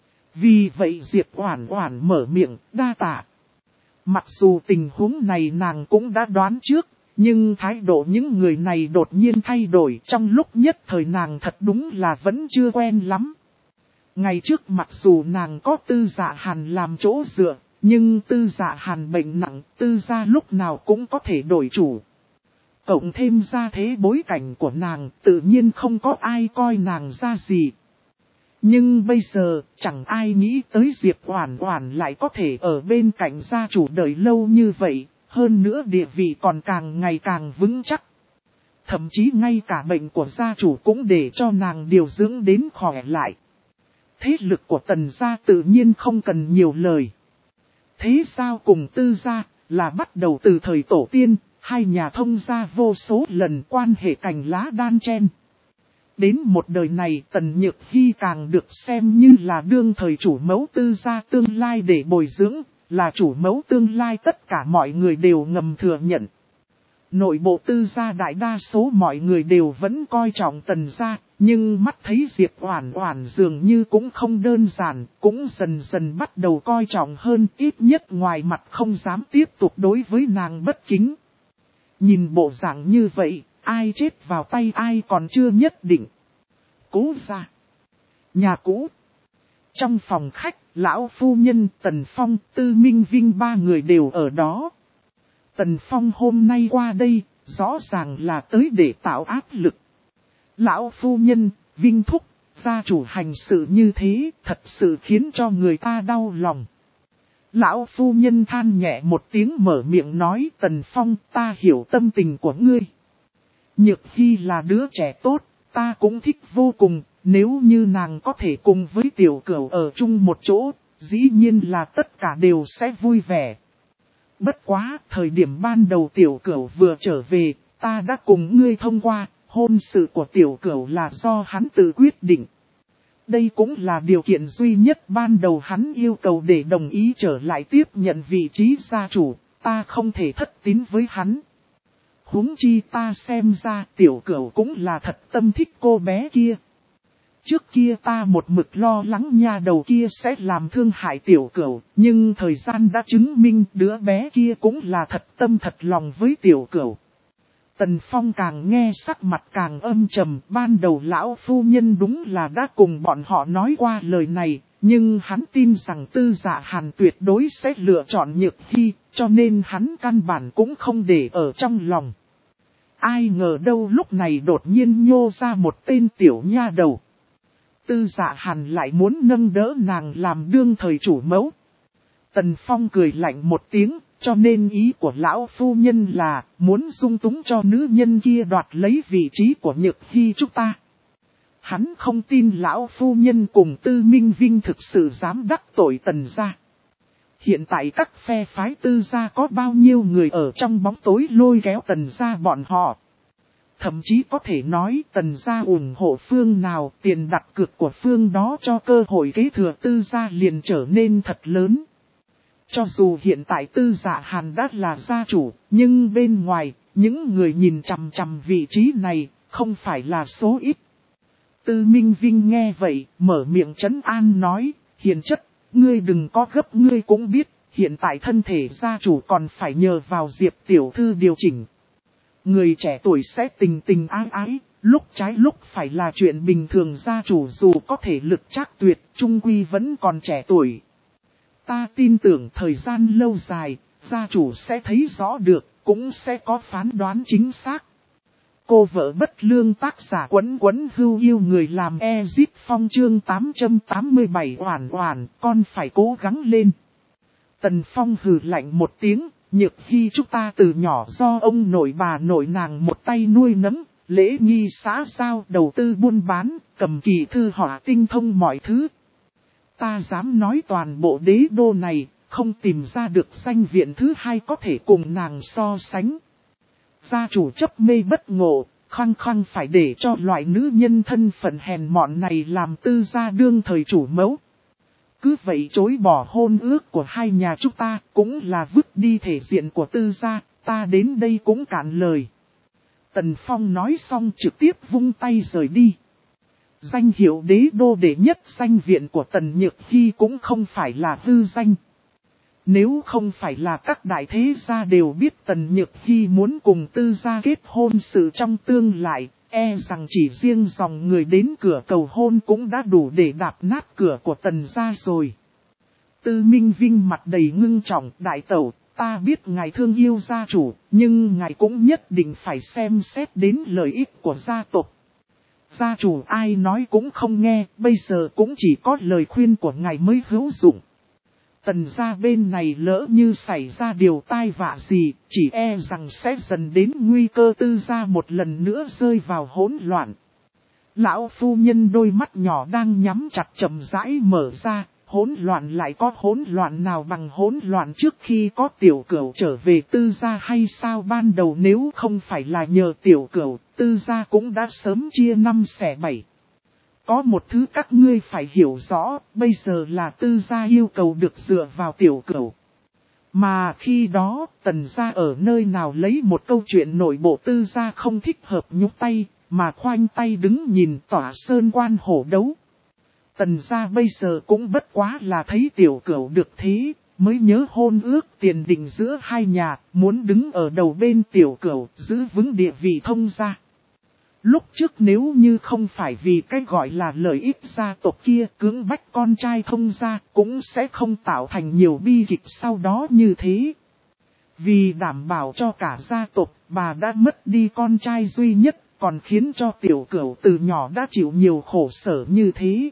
Vì vậy Diệp Oản Oản mở miệng, đa tạ. Mặc dù tình huống này nàng cũng đã đoán trước, nhưng thái độ những người này đột nhiên thay đổi, trong lúc nhất thời nàng thật đúng là vẫn chưa quen lắm. Ngày trước mặc dù nàng có Tư Dạ Hàn làm chỗ dựa, nhưng Tư Dạ Hàn bệnh nặng, Tư gia lúc nào cũng có thể đổi chủ. Cộng thêm ra thế bối cảnh của nàng, tự nhiên không có ai coi nàng ra gì. Nhưng bây giờ, chẳng ai nghĩ tới Diệp Oản Oản lại có thể ở bên cạnh gia chủ đời lâu như vậy, hơn nữa địa vị còn càng ngày càng vững chắc. Thậm chí ngay cả bệnh của gia chủ cũng để cho nàng điều dưỡng đến khỏe lại. Thế lực của Tần gia tự nhiên không cần nhiều lời. Thế sao cùng Tư gia, là bắt đầu từ thời tổ tiên, hai nhà thông gia vô số lần quan hệ cành lá đan chen. Đến một đời này Tần Nhược Hy càng được xem như là đương thời chủ mẫu Tư gia tương lai để bồi dưỡng, là chủ mẫu tương lai tất cả mọi người đều ngầm thừa nhận. Nội bộ Tư gia đại đa số mọi người đều vẫn coi trọng Tần gia, nhưng mắt thấy Diệp Oản Oản dường như cũng không đơn giản, cũng dần dần bắt đầu coi trọng hơn, ít nhất ngoài mặt không dám tiếp tục đối với nàng bất kính. Nhìn bộ dạng như vậy, ai chết vào tay ai còn chưa nhất định. Cố gia, nhà cũ. Trong phòng khách, lão phu nhân, Tần Phong, Tư Minh Vinh ba người đều ở đó. Tần Phong hôm nay qua đây, rõ ràng là tới để tạo áp lực. Lão phu nhân, Vinh thúc, gia chủ hành sự như thế, thật sự khiến cho người ta đau lòng. Lão phu nhân than nhẹ một tiếng mở miệng nói, Tần Phong, ta hiểu tâm tình của ngươi. Nhược Hy là đứa trẻ tốt, ta cũng thích vô cùng, nếu như nàng có thể cùng với tiểu cửu ở chung một chỗ, dĩ nhiên là tất cả đều sẽ vui vẻ. Bất quá, thời điểm ban đầu tiểu cửu vừa trở về, ta đã cùng ngươi thông qua, hôn sự của tiểu cửu là do hắn tự quyết định. Đây cũng là điều kiện duy nhất ban đầu hắn yêu cầu để đồng ý trở lại tiếp nhận vị trí gia chủ, ta không thể thất tín với hắn. Huống chi ta xem ra tiểu cửu cũng là thật tâm thích cô bé kia. Trước kia ta một mực lo lắng nha đầu kia sẽ làm thương hại tiểu cửu, nhưng thời gian đã chứng minh đứa bé kia cũng là thật tâm thật lòng với tiểu cửu. Tần Phong càng nghe sắc mặt càng âm trầm, ban đầu lão phu nhân đúng là đã cùng bọn họ nói qua lời này, Nhưng hắn tin rằng Tư Dạ Hàn tuyệt đối sẽ lựa chọn Nhược Hy, cho nên hắn căn bản cũng không để ở trong lòng. Ai ngờ đâu lúc này đột nhiên nhô ra một tên tiểu nha đầu. Tư Dạ Hàn lại muốn nâng đỡ nàng làm đương thời chủ mẫu. Tần Phong cười lạnh một tiếng, cho nên ý của lão phu nhân là muốn dung túng cho nữ nhân kia đoạt lấy vị trí của Nhược Hy chúng ta. Hắn không tin lão phu nhân cùng Tư Minh Vinh thực sự dám đắc tội Tần gia. Hiện tại các phe phái Tư gia có bao nhiêu người ở trong bóng tối lôi kéo Tần gia bọn họ. Thậm chí có thể nói Tần gia ủng hộ phương nào, tiền đặt cược của phương đó cho cơ hội kế thừa Tư gia liền trở nên thật lớn. Cho dù hiện tại Tư Dạ Hàn đã là gia chủ, nhưng bên ngoài, những người nhìn chằm chằm vị trí này, không phải là số ít. Tư Minh Vinh nghe vậy, mở miệng trấn an nói, hiền chất, ngươi đừng có gấp, ngươi cũng biết, hiện tại thân thể gia chủ còn phải nhờ vào Diệp tiểu thư điều chỉnh. Người trẻ tuổi sẽ tình tình ái ái, lúc trái lúc phải là chuyện bình thường, gia chủ dù có thể lực trác tuyệt, trung quy vẫn còn trẻ tuổi. Ta tin tưởng thời gian lâu dài, gia chủ sẽ thấy rõ được, cũng sẽ có phán đoán chính xác. Cô vợ bất lương tác giả Quấn Quấn Hưu yêu người làm Ezip Phong chương 887 oản oản, con phải cố gắng lên. Tần Phong hừ lạnh một tiếng, Nhược Hy chúng ta từ nhỏ do ông nội bà nội nàng một tay nuôi nấng, lễ nghi xã giao, đầu tư buôn bán, cầm kỳ thư họa tinh thông mọi thứ. Ta dám nói toàn bộ đế đô này, không tìm ra được danh viện thứ hai có thể cùng nàng so sánh. Gia chủ chấp mê bất ngộ, khăng khăng phải để cho loại nữ nhân thân phận hèn mọn này làm Tư gia đương thời chủ mẫu. Cứ vậy chối bỏ hôn ước của hai nhà chúng ta, cũng là vứt đi thể diện của Tư gia, ta đến đây cũng cạn lời. Tần Phong nói xong trực tiếp vung tay rời đi. Danh hiệu đế đô đệ nhất danh viện của Tần Nhược Hy cũng không phải là hư danh. Nếu không phải là các đại thế gia đều biết Tần Nhược Hy muốn cùng Tư gia kết hôn sự trong tương lai, e rằng chỉ riêng dòng người đến cửa cầu hôn cũng đã đủ để đạp nát cửa của Tần gia rồi. Tư Minh Vinh mặt đầy ngưng trọng, đại tẩu, ta biết ngài thương yêu gia chủ, nhưng ngài cũng nhất định phải xem xét đến lợi ích của gia tộc. Gia chủ ai nói cũng không nghe, bây giờ cũng chỉ có lời khuyên của ngài mới hữu dụng. Tần gia bên này lỡ như xảy ra điều tai vạ gì, chỉ e rằng sẽ dần đến nguy cơ Tư gia một lần nữa rơi vào hỗn loạn. Lão phu nhân đôi mắt nhỏ đang nhắm chặt chậm rãi mở ra, hỗn loạn lại có hỗn loạn nào bằng hỗn loạn trước khi có tiểu cửu trở về Tư gia hay sao? Ban đầu nếu không phải là nhờ tiểu cửu, Tư gia cũng đã sớm chia 5 xẻ 7. Có một thứ các ngươi phải hiểu rõ, bây giờ là Tư gia yêu cầu được dựa vào tiểu cửu. Mà khi đó, Tần gia ở nơi nào lấy một câu chuyện nội bộ Tư gia không thích hợp nhúc tay, mà khoanh tay đứng nhìn tỏa sơn quan hổ đấu. Tần gia bây giờ cũng bất quá là thấy tiểu cửu được thế, mới nhớ hôn ước tiền định giữa hai nhà, muốn đứng ở đầu bên tiểu cửu, giữ vững địa vị thông gia. Lúc trước nếu như không phải vì cái gọi là lợi ích gia tộc kia cưỡng bách con trai thông gia, cũng sẽ không tạo thành nhiều bi kịch sau đó như thế. Vì đảm bảo cho cả gia tộc, bà đã mất đi con trai duy nhất, còn khiến cho tiểu cửu từ nhỏ đã chịu nhiều khổ sở như thế.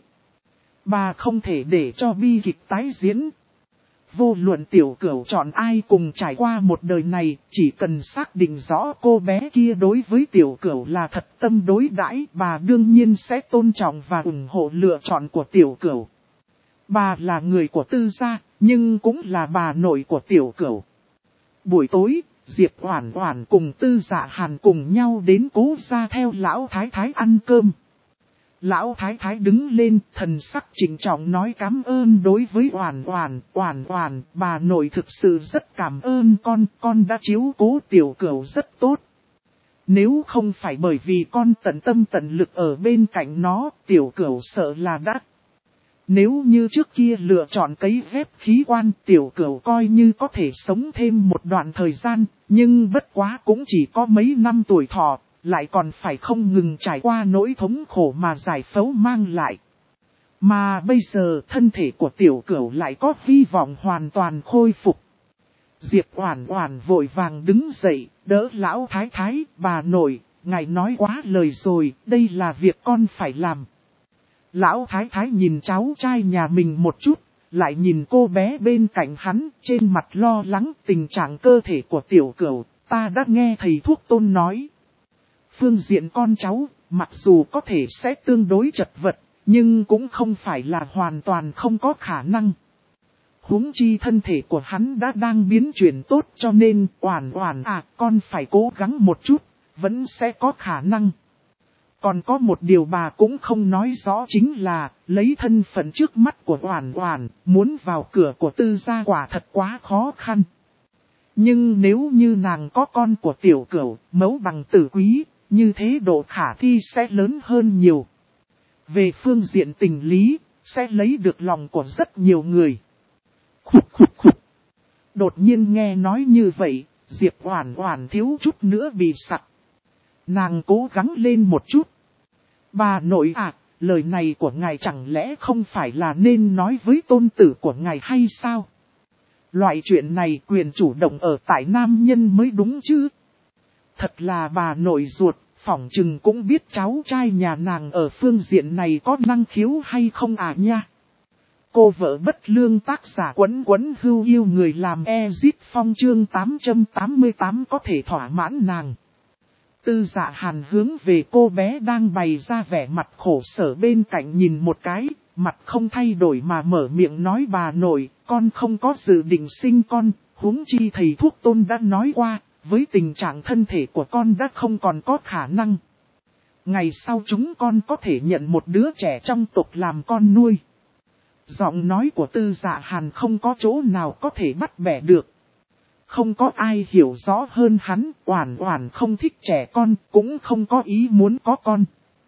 Bà không thể để cho bi kịch tái diễn. Vô luận tiểu cửu chọn ai cùng trải qua một đời này, chỉ cần xác định rõ cô bé kia đối với tiểu cửu là thật tâm đối đãi, bà đương nhiên sẽ tôn trọng và ủng hộ lựa chọn của tiểu cửu. Bà là người của Tư gia, nhưng cũng là bà nội của tiểu cửu. Buổi tối, Diệp Oản Oản cùng Tư Dạ Hàn cùng nhau đến Cố gia theo lão thái thái ăn cơm. Lão thái thái đứng lên, thần sắc trịnh trọng nói cảm ơn đối với Oản Oản, bà nội thực sự rất cảm ơn con đã chiếu cố tiểu cửu rất tốt. Nếu không phải bởi vì con tận tâm tận lực ở bên cạnh nó, tiểu cửu sợ là đã. Nếu như trước kia lựa chọn cấy ghép khí quan, tiểu cửu coi như có thể sống thêm một đoạn thời gian, nhưng bất quá cũng chỉ có mấy năm tuổi thọ. Lại còn phải không ngừng trải qua nỗi thống khổ mà giải phẫu mang lại. Mà bây giờ thân thể của tiểu cửu lại có hy vọng hoàn toàn khôi phục. Diệp Oản Oản vội vàng đứng dậy, đỡ lão thái thái, bà nội, ngài nói quá lời rồi, đây là việc con phải làm. Lão thái thái nhìn cháu trai nhà mình một chút, lại nhìn cô bé bên cạnh hắn, trên mặt lo lắng tình trạng cơ thể của tiểu cửu, ta đã nghe thầy thuốc Tôn nói. Phương diện con cháu, mặc dù có thể sẽ tương đối chật vật, nhưng cũng không phải là hoàn toàn không có khả năng. Huống chi thân thể của hắn đã đang biến chuyển tốt cho nên Oản Oản à, con phải cố gắng một chút, vẫn sẽ có khả năng. Còn có một điều bà cũng không nói rõ chính là, lấy thân phận trước mắt của Oản Oản, muốn vào cửa của Tư gia quả thật quá khó khăn. Nhưng nếu như nàng có con của tiểu cửu, mẫu bằng tử quý, như thế độ khả thi sẽ lớn hơn nhiều. Về phương diện tình lý, sẽ lấy được lòng của rất nhiều người. Khục khục khục. Đột nhiên nghe nói như vậy, Diệp Oản Oản thiếu chút nữa bị sặc. Nàng cố gắng lên một chút. Bà nội à, lời này của ngài chẳng lẽ không phải là nên nói với tôn tử của ngài hay sao? Loại chuyện này quyền chủ động ở tại nam nhân mới đúng chứ. Thật là bà nội ruột, phỏng chừng cũng biết cháu trai nhà nàng ở phương diện này có năng khiếu hay không à nha. Cô vợ bất lương tác giả Quấn Quấn Hưu yêu người làm Ezit Phong chương 888 có thể thỏa mãn nàng. Tư Dạ Hàn hướng về cô bé đang bày ra vẻ mặt khổ sở bên cạnh nhìn một cái, mặt không thay đổi mà mở miệng nói bà nội, con không có dự định sinh con, huống chi thầy thuốc Tôn đã nói qua, với tình trạng thân thể của con đã không còn có khả năng. Ngày sau chúng con có thể nhận một đứa trẻ trong tộc làm con nuôi. Giọng nói của Tư Dạ Hàn không có chỗ nào có thể bắt bẻ được. Không có ai hiểu rõ hơn hắn, Oản Oản không thích trẻ con, cũng không có ý muốn có con.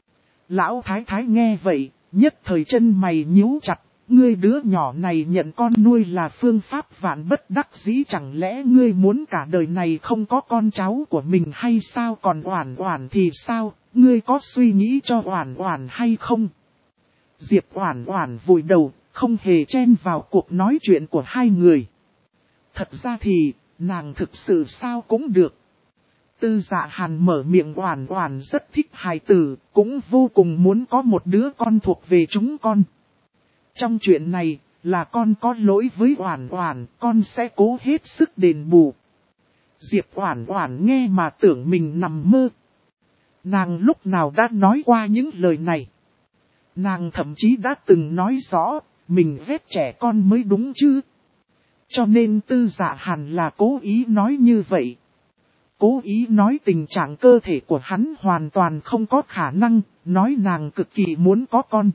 Lão thái thái nghe vậy, nhất thời chân mày nhíu chặt, ngươi đứa nhỏ này nhận con nuôi là phương pháp vạn bất đắc dĩ, chẳng lẽ ngươi muốn cả đời này không có con cháu của mình hay sao? Còn Oản Oản thì sao, ngươi có suy nghĩ cho Oản Oản hay không? Diệp Oản Oản vùi đầu, không hề chen vào cuộc nói chuyện của hai người. Thật ra thì, nàng thực sự sao cũng được. Tư Dạ Hàn mở miệng, Oản Oản rất thích hài tử, cũng vô cùng muốn có một đứa con thuộc về chúng con. Trong chuyện này, là con có lỗi với Oản Oản, con sẽ cố hết sức đền bù. Diệp Oản Oản nghe mà tưởng mình nằm mơ. Nàng lúc nào đã nói qua những lời này. Nàng thậm chí đã từng nói rõ, mình ghét trẻ con mới đúng chứ. Cho nên Tư Dạ Hàn là cố ý nói như vậy. Cố ý nói tình trạng cơ thể của hắn hoàn toàn không có khả năng, nói nàng cực kỳ muốn có con.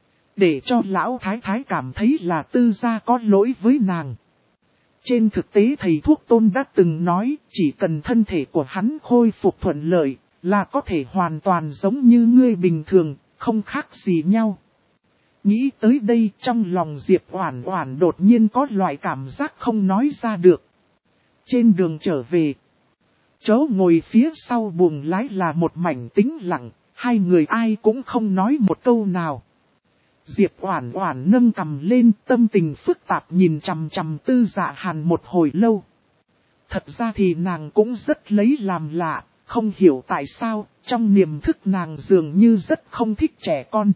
Để cho lão thái thái cảm thấy là Tư gia có lỗi với nàng. Trên thực tế thầy thuốc Tôn đã từng nói, chỉ cần thân thể của hắn khôi phục thuận lợi, là có thể hoàn toàn giống như người bình thường, không khác gì nhau. Nghĩ tới đây trong lòng Diệp Oản Oản đột nhiên có loại cảm giác không nói ra được. Trên đường trở về, chỗ ngồi phía sau buồng lái là một mảnh tĩnh lặng, hai người ai cũng không nói một câu nào. Diệp Oản Oản nâng cằm lên, tâm tình phức tạp nhìn chằm chằm Tư Dạ Hàn một hồi lâu. Thật ra thì nàng cũng rất lấy làm lạ, không hiểu tại sao, trong niềm thức nàng dường như rất không thích trẻ con.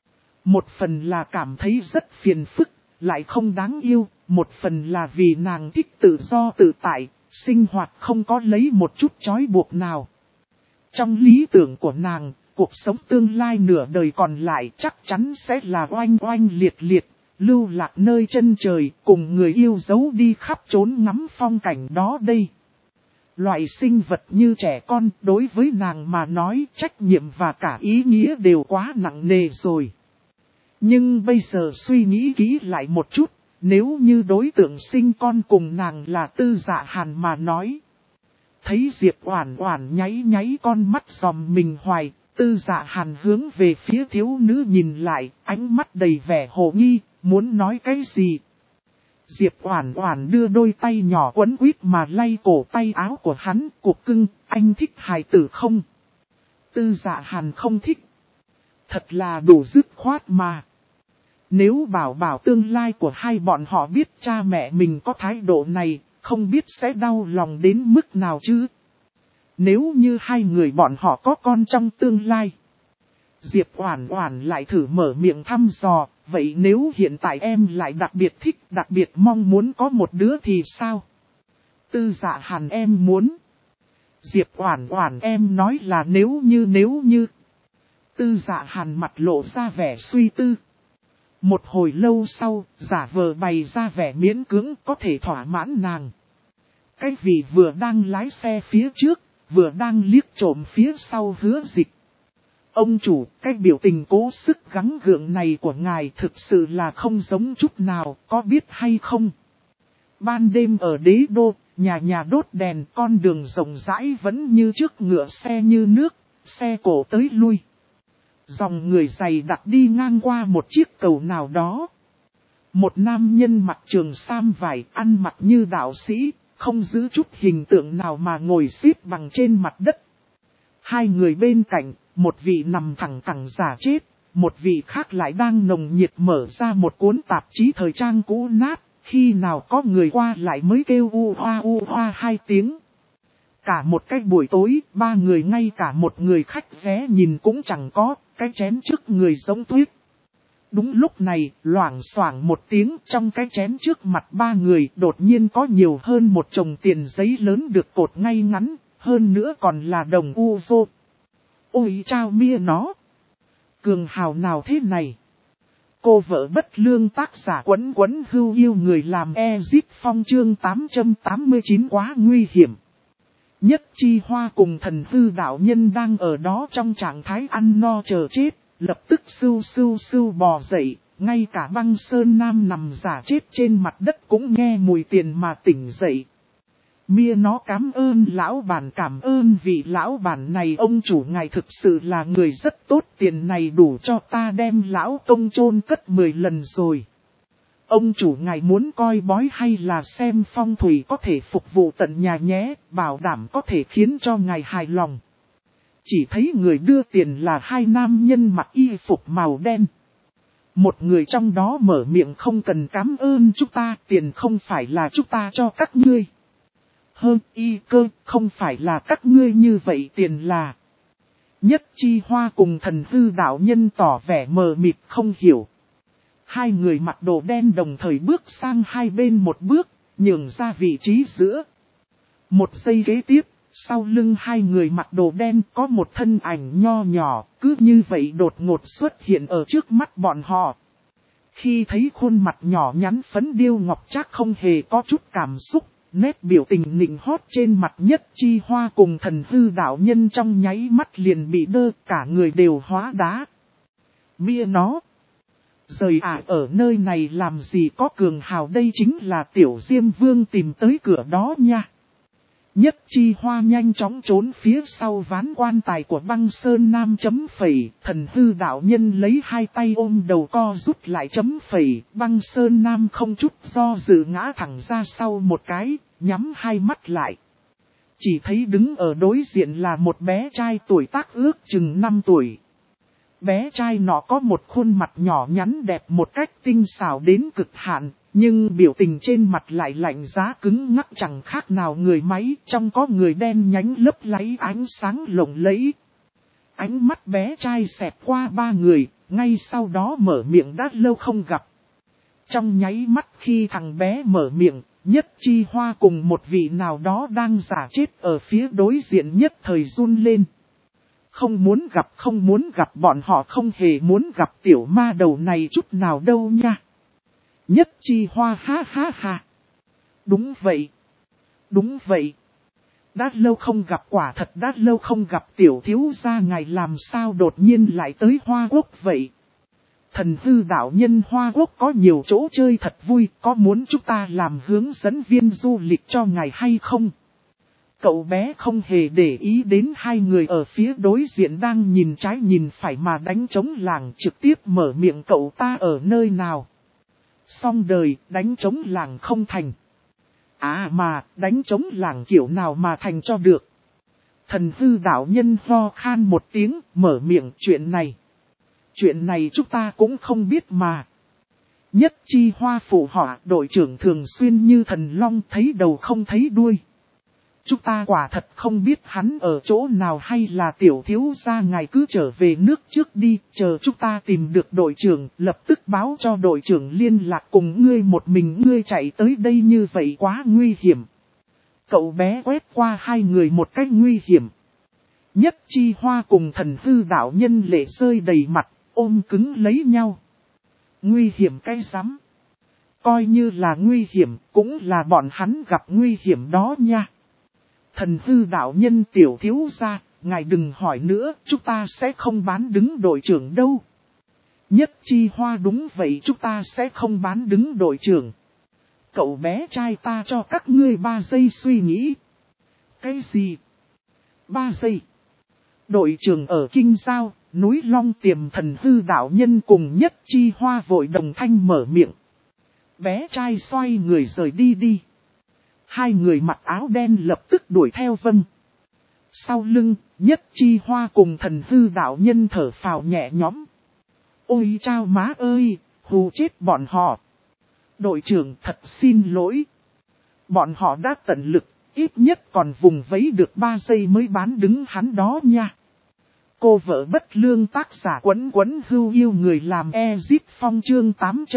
Một phần là cảm thấy rất phiền phức, lại không đáng yêu, một phần là vì nàng thích tự do tự tại, sinh hoạt không có lấy một chút trói buộc nào. Trong lý tưởng của nàng, cuộc sống tương lai nửa đời còn lại chắc chắn sẽ là oanh oanh liệt liệt, lưu lạc nơi chân trời, cùng người yêu dấu đi khắp trốn ngắm phong cảnh đó đây. Loại sinh vật như trẻ con đối với nàng mà nói trách nhiệm và cả ý nghĩa đều quá nặng nề rồi. Nhưng bây giờ suy nghĩ kỹ lại một chút, nếu như đối tượng sinh con cùng nàng là Tư Dạ Hàn mà nói. Thấy Diệp Oản Oản nháy nháy con mắt dòm mình hoài, Tư Dạ Hàn hướng về phía thiếu nữ nhìn lại, ánh mắt đầy vẻ hồ nghi, muốn nói cái gì. Diệp Oản Oản đưa đôi tay nhỏ quấn quýt mà lay cổ tay áo của hắn, cục cưng, anh thích hài tử không? Tư Dạ Hàn không thích. Thật là đủ dứt khoát mà. Nếu bảo tương lai của hai bọn họ biết cha mẹ mình có thái độ này, không biết sẽ đau lòng đến mức nào chứ. Nếu như hai người bọn họ có con trong tương lai. Diệp Oản Oản lại thử mở miệng thăm dò, vậy nếu hiện tại em lại đặc biệt thích, đặc biệt mong muốn có một đứa thì sao? Tư Dạ Hàn em muốn. Diệp Oản Oản em nói là nếu như. Tư Dạ Hàn mặt lộ ra vẻ suy tư. Một hồi lâu sau, giả vờ bày ra vẻ miễn cưỡng có thể thỏa mãn nàng. Cái vị vừa đang lái xe phía trước, vừa đang liếc trộm phía sau Hứa Dịch. Ông chủ, cái biểu tình cố sức gắng gượng này của ngài thực sự là không giống chút nào, có biết hay không? Ban đêm ở đế đô, nhà đốt đèn, con đường rộng rãi vẫn như trước, ngựa xe như nước, xe cổ tới lui. Dòng người dày đặc đi ngang qua một chiếc cầu nào đó. Một nam nhân mặc trường sam vải, ăn mặc như đạo sĩ, không giữ chút hình tượng nào mà ngồi xếp bằng trên mặt đất. Hai người bên cạnh, một vị nằm thẳng giả chết, một vị khác lại đang nồng nhiệt mở ra một cuốn tạp chí thời trang cũ nát, khi nào có người qua lại mới kêu u hoa 2 tiếng. Cả một cái buổi tối, ba người ngay cả một người khách vé nhìn cũng chẳng có, cái chén trước người giống tuyết. Đúng lúc này, loảng xoảng một tiếng, trong cái chén trước mặt ba người đột nhiên có nhiều hơn một chồng tiền giấy lớn được cột ngay ngắn, hơn nữa còn là đồng UFO. Ôi chao mia nó! Cường hào nào thế này? Cô vợ bất lương tác giả quấn hưu yêu người làm Ezip Phong chương 889 quá nguy hiểm. Nhất Chi Hoa cùng Thần Hư đạo nhân đang ở đó trong trạng thái ăn no chờ chết, lập tức sưu bò dậy, ngay cả Băng Sơn Nam nằm giả chết trên mặt đất cũng nghe mùi tiền mà tỉnh dậy. Mia nó cảm ơn lão bản, cảm ơn vị lão bản này, ông chủ ngài thực sự là người rất tốt, tiền này đủ cho ta đem lão công chôn cất 10 lần rồi. Ông chủ ngài muốn coi bói hay là xem phong thủy có thể phục vụ tận nhà nhé, bảo đảm có thể khiến cho ngài hài lòng. Chỉ thấy người đưa tiền là hai nam nhân mặc y phục màu đen. Một người trong đó mở miệng, không cần cảm ơn chúng ta, tiền không phải là chúng ta cho các ngươi. Hơn y cơ, không phải là các ngươi như vậy, tiền là. Nhất Chi Hoa cùng Thần Hư đạo nhân tỏ vẻ mờ mịt không hiểu. Hai người mặc đồ đen đồng thời bước sang hai bên một bước, nhường ra vị trí giữa. Một giây kế tiếp, sau lưng hai người mặc đồ đen có một thân ảnh nho nhỏ, cứ như vậy đột ngột xuất hiện ở trước mắt bọn họ. Khi thấy khuôn mặt nhỏ nhắn phấn điêu ngọc trác không hề có chút cảm xúc, nét biểu tình nịnh hót trên mặt Nhất Chi Hoa cùng Thần Hư đạo nhân trong nháy mắt liền bị đơ, cả người đều hóa đá. Mia nó! Rời ở nơi này làm gì có cường hào, đây chính là Tiểu Diêm Vương tìm tới cửa đó nha. Nhất Chi Hoa nhanh chóng trốn phía sau ván quan tài của Băng Sơn Nam chấm phẩy, Thần Hư đạo nhân lấy hai tay ôm đầu co rút lại chấm phẩy, Băng Sơn Nam không chút do dự ngã thẳng ra sau một cái, nhắm hai mắt lại. Chỉ thấy đứng ở đối diện là một bé trai tuổi tác ước chừng 5 tuổi. Bé trai nó có một khuôn mặt nhỏ nhắn đẹp một cách tinh xảo đến cực hạn, nhưng biểu tình trên mặt lại lạnh giá cứng ngắc chẳng khác nào người máy, trong có người đen nhánh lấp láy ánh sáng lộng lẫy. Ánh mắt bé trai xẹt qua ba người, ngay sau đó mở miệng, đã lâu không gặp. Trong nháy mắt khi thằng bé mở miệng, Nhất Chi Hoa cùng một vị nào đó đang giả chết ở phía đối diện nhất thời run lên. Không muốn gặp, bọn họ không hề muốn gặp tiểu ma đầu này chút nào đâu nha. Nhất Chi Hoa ha ha ha. Đúng vậy. Đã lâu không gặp, quả thật đã lâu không gặp, tiểu thiếu gia ngài làm sao đột nhiên lại tới Hoa Quốc vậy. Thần Hư đạo nhân, Hoa Quốc có nhiều chỗ chơi thật vui, có muốn chúng ta làm hướng dẫn viên du lịch cho ngài hay không? Cậu bé không hề để ý đến hai người ở phía đối diện đang nhìn trái nhìn phải mà đánh trống làng, trực tiếp mở miệng, cậu ta ở nơi nào? Xong đời, đánh trống làng không thành. À mà, đánh trống làng kiểu nào mà thành cho được? Thần Hư đạo nhân ho khan một tiếng, mở miệng, chuyện này chúng ta cũng không biết mà. Nhất Chi Hoa phụ họa, đội trưởng thường xuyên như thần long thấy đầu không thấy đuôi. Chúng ta quả thật không biết hắn ở chỗ nào, hay là tiểu thiếu gia ngài cứ trở về nước trước đi, chờ chúng ta tìm được đội trưởng, lập tức báo cho đội trưởng liên lạc cùng ngươi, một mình ngươi chạy tới đây như vậy quá nguy hiểm. Cậu bé quét qua hai người một cách nguy hiểm. Nhất Chi Hoa cùng Thần Hư đạo nhân lệ rơi đầy mặt, ôm cứng lấy nhau. Nguy hiểm cái rắm. Coi như là nguy hiểm, cũng là bọn hắn gặp nguy hiểm đó nha. Thần Hư đạo nhân tiểu thiếu gia, ngài đừng hỏi nữa, chúng ta sẽ không bán đứng đội trưởng đâu. Nhất Chi Hoa đúng vậy, chúng ta sẽ không bán đứng đội trưởng. Cậu bé trai, ta cho các ngươi 3 giây suy nghĩ. Cái gì? 3 giây. Đội trưởng ở Kinh Giao, núi Long Tiềm. Thần Hư đạo nhân cùng Nhất Chi Hoa vội đồng thanh mở miệng. Bé trai xoay người rời đi. Hai người mặc áo đen lập tức đuổi theo vâng. Sau lưng, Nhất Chi Hoa cùng Thần Hư đạo nhân thở phào nhẹ nhõm. Ôi chao má ơi, hù chết bọn họ. Đội trưởng thật xin lỗi. Bọn họ đã tận lực, ít nhất còn vùng vẫy được 3 giây mới bán đứng hắn đó nha. Cô vợ bất lương, tác giả Quấn Quấn Hưu yêu người làm Ezip Phong chương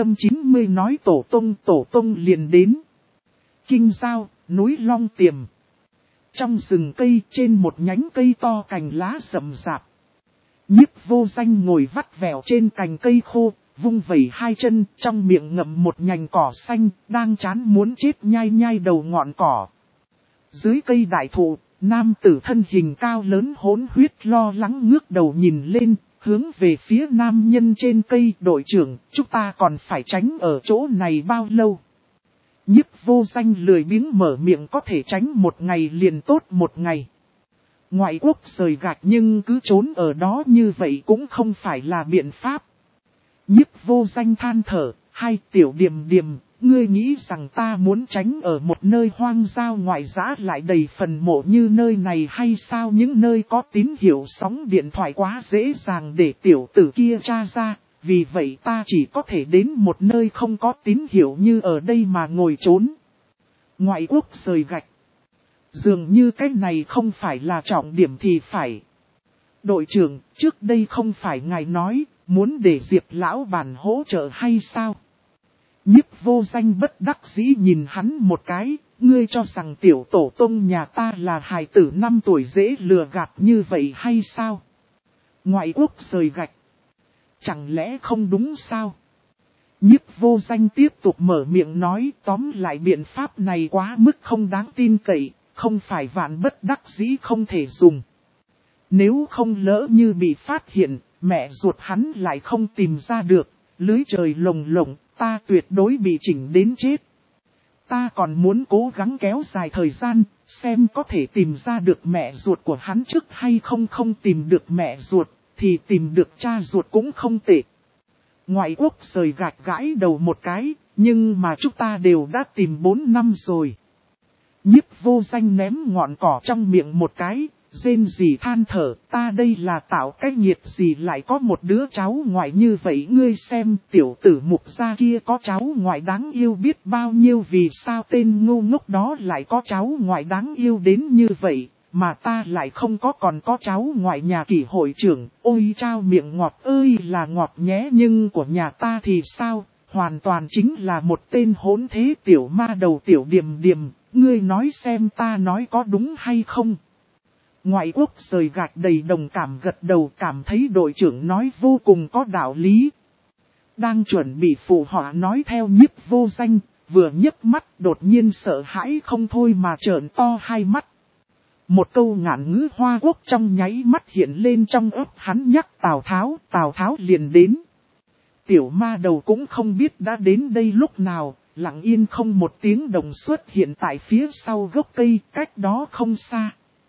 890 nói tổ tông liền đến. Kinh Giao, núi Long Tiềm. Trong rừng cây, trên một nhánh cây to cành lá rậm rạp. Nhiếp Vô Danh ngồi vắt vẻo trên cành cây khô, vung vẩy hai chân, trong miệng ngậm một nhành cỏ xanh, đang chán muốn chết nhai đầu ngọn cỏ. Dưới cây đại thụ, nam tử thân hình cao lớn hỗn huyết lo lắng ngước đầu nhìn lên, hướng về phía nam nhân trên cây. Đội trưởng, chúng ta còn phải tránh ở chỗ này bao lâu? Nhiếp Vô Danh lười biếng mở miệng, có thể tránh một ngày liền tốt một ngày. Ngoại quốc rời gạch nhưng cứ trốn ở đó như vậy cũng không phải là biện pháp. Nhiếp Vô Danh than thở, hai tiểu Điềm, ngươi nghĩ rằng ta muốn tránh ở một nơi hoang giao ngoại dã lại đầy phần mộ như nơi này hay sao? Những nơi có tín hiệu sóng điện thoại quá dễ dàng để tiểu tử kia tra ra, vì vậy ta chỉ có thể đến một nơi không có tín hiệu như ở đây mà ngồi trốn. Ngoại quốc rời gạch. Dường như cái này không phải là trọng điểm thì phải. Đội trưởng, trước đây không phải ngài nói, muốn để Diệp lão bản hỗ trợ hay sao? Nhiếp Vô Danh bất đắc dĩ nhìn hắn một cái, ngươi cho rằng tiểu tổ tông nhà ta là hài tử 5 tuổi dễ lừa gạt như vậy hay sao? Ngoại quốc rời gạch. Chẳng lẽ không đúng sao? Nhiếp Vô Danh tiếp tục mở miệng nói, tóm lại biện pháp này quá mức không đáng tin cậy, không phải vạn bất đắc dĩ không thể dùng. Nếu không lỡ như bị phát hiện, mẹ ruột hắn lại không tìm ra được, lưới trời lồng lộng, ta tuyệt đối bị chỉnh đến chết. Ta còn muốn cố gắng kéo dài thời gian, xem có thể tìm ra được mẹ ruột của hắn trước hay không. Không tìm được mẹ ruột, thì tìm được cha ruột cũng không tệ. Ngoại quốc rời gạch gãi đầu một cái, nhưng mà chúng ta đều đã tìm 4 năm rồi. Nhiếp Vô Danh ném ngọn cỏ trong miệng một cái, rên rỉ than thở, ta đây là tạo cái nhiệt gì lại có một đứa cháu ngoại như vậy? Ngươi xem tiểu tử Mục gia kia có cháu ngoại đáng yêu biết bao nhiêu, vì sao tên ngu ngốc đó lại có cháu ngoại đáng yêu đến như vậy, mà ta lại không có, còn có cháu ngoại nhà kỷ hội trưởng. Ôi chao, miệng ngọt ơi là ngọt nhé, nhưng của nhà ta thì sao, hoàn toàn chính là một tên hỗn thế tiểu ma đầu tiểu Điềm, ngươi nói xem ta nói có đúng hay không? Ngoại quốc rời gạch đầy đồng cảm gật đầu, cảm thấy đội trưởng nói vô cùng có đạo lý. Đang chuẩn bị phụ họa nói theo Nhiếp Vô Danh, vừa nhấc mắt đột nhiên sợ hãi không thôi mà trợn to hai mắt. Một câu ngạn ngữ Hoa Quốc trong nháy mắt hiện lên trong óc hắn, nhắc Tào Tháo liền đến. Tiểu ma đầu cũng không biết đã đến đây lúc nào, lặng yên không một tiếng động xuất hiện tại phía sau gốc cây, cách đó không xa.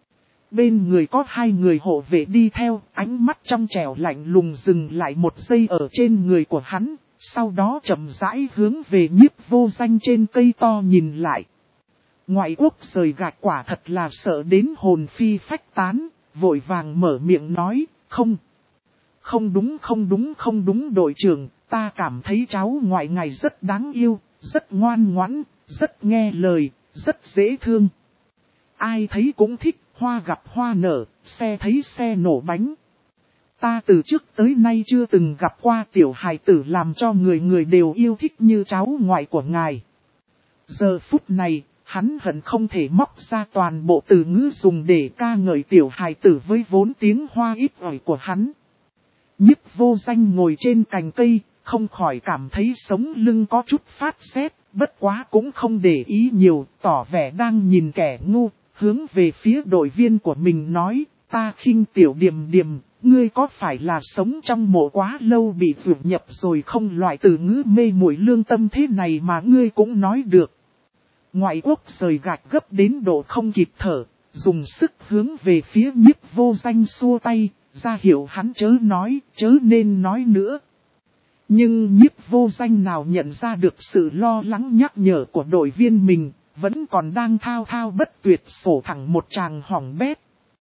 Bên người có 2 người hộ vệ đi theo, ánh mắt trong trẻo lạnh lùng dừng lại một giây ở trên người của hắn, sau đó chậm rãi hướng về Nhiếp Vô Danh trên cây to nhìn lại. Ngoại quốc rời gạch quả thật là sợ đến hồn phi phách tán, vội vàng mở miệng nói, không đúng đội trưởng, Ta cảm thấy cháu ngoại ngài rất đáng yêu, rất ngoan ngoãn, rất nghe lời, rất dễ thương. Ai thấy cũng thích, hoa gặp hoa nở, xe thấy xe nổ bánh. Ta từ trước tới nay chưa từng gặp qua tiểu hài tử làm cho người người đều yêu thích như cháu ngoại của ngài. Giờ phút này, hắn hận không thể móc ra toàn bộ từ ngữ dùng để ca ngợi tiểu hài tử với vốn tiếng hoa ít ỏi của hắn. Nhiếp Vô Danh ngồi trên cành cây, không khỏi cảm thấy sống lưng có chút phát sét, bất quá cũng không để ý nhiều, tỏ vẻ đang nhìn kẻ ngu, hướng về phía đội viên của mình nói, ta khinh tiểu Điềm Điềm, ngươi có phải là sống trong mộ quá lâu bị vượt nhập rồi không, loại từ ngữ mê muội lương tâm thế này mà ngươi cũng nói được. Ngoại quốc rời gạch gấp đến độ không kịp thở, dùng sức hướng về phía Nhiếp Vô Danh xua tay, ra hiệu hắn chớ nói, chớ nên nói nữa. Nhưng Nhiếp Vô Danh nào nhận ra được sự lo lắng nhắc nhở của đội viên mình, vẫn còn đang thao thao bất tuyệt sổ thẳng một tràng hỏng bét.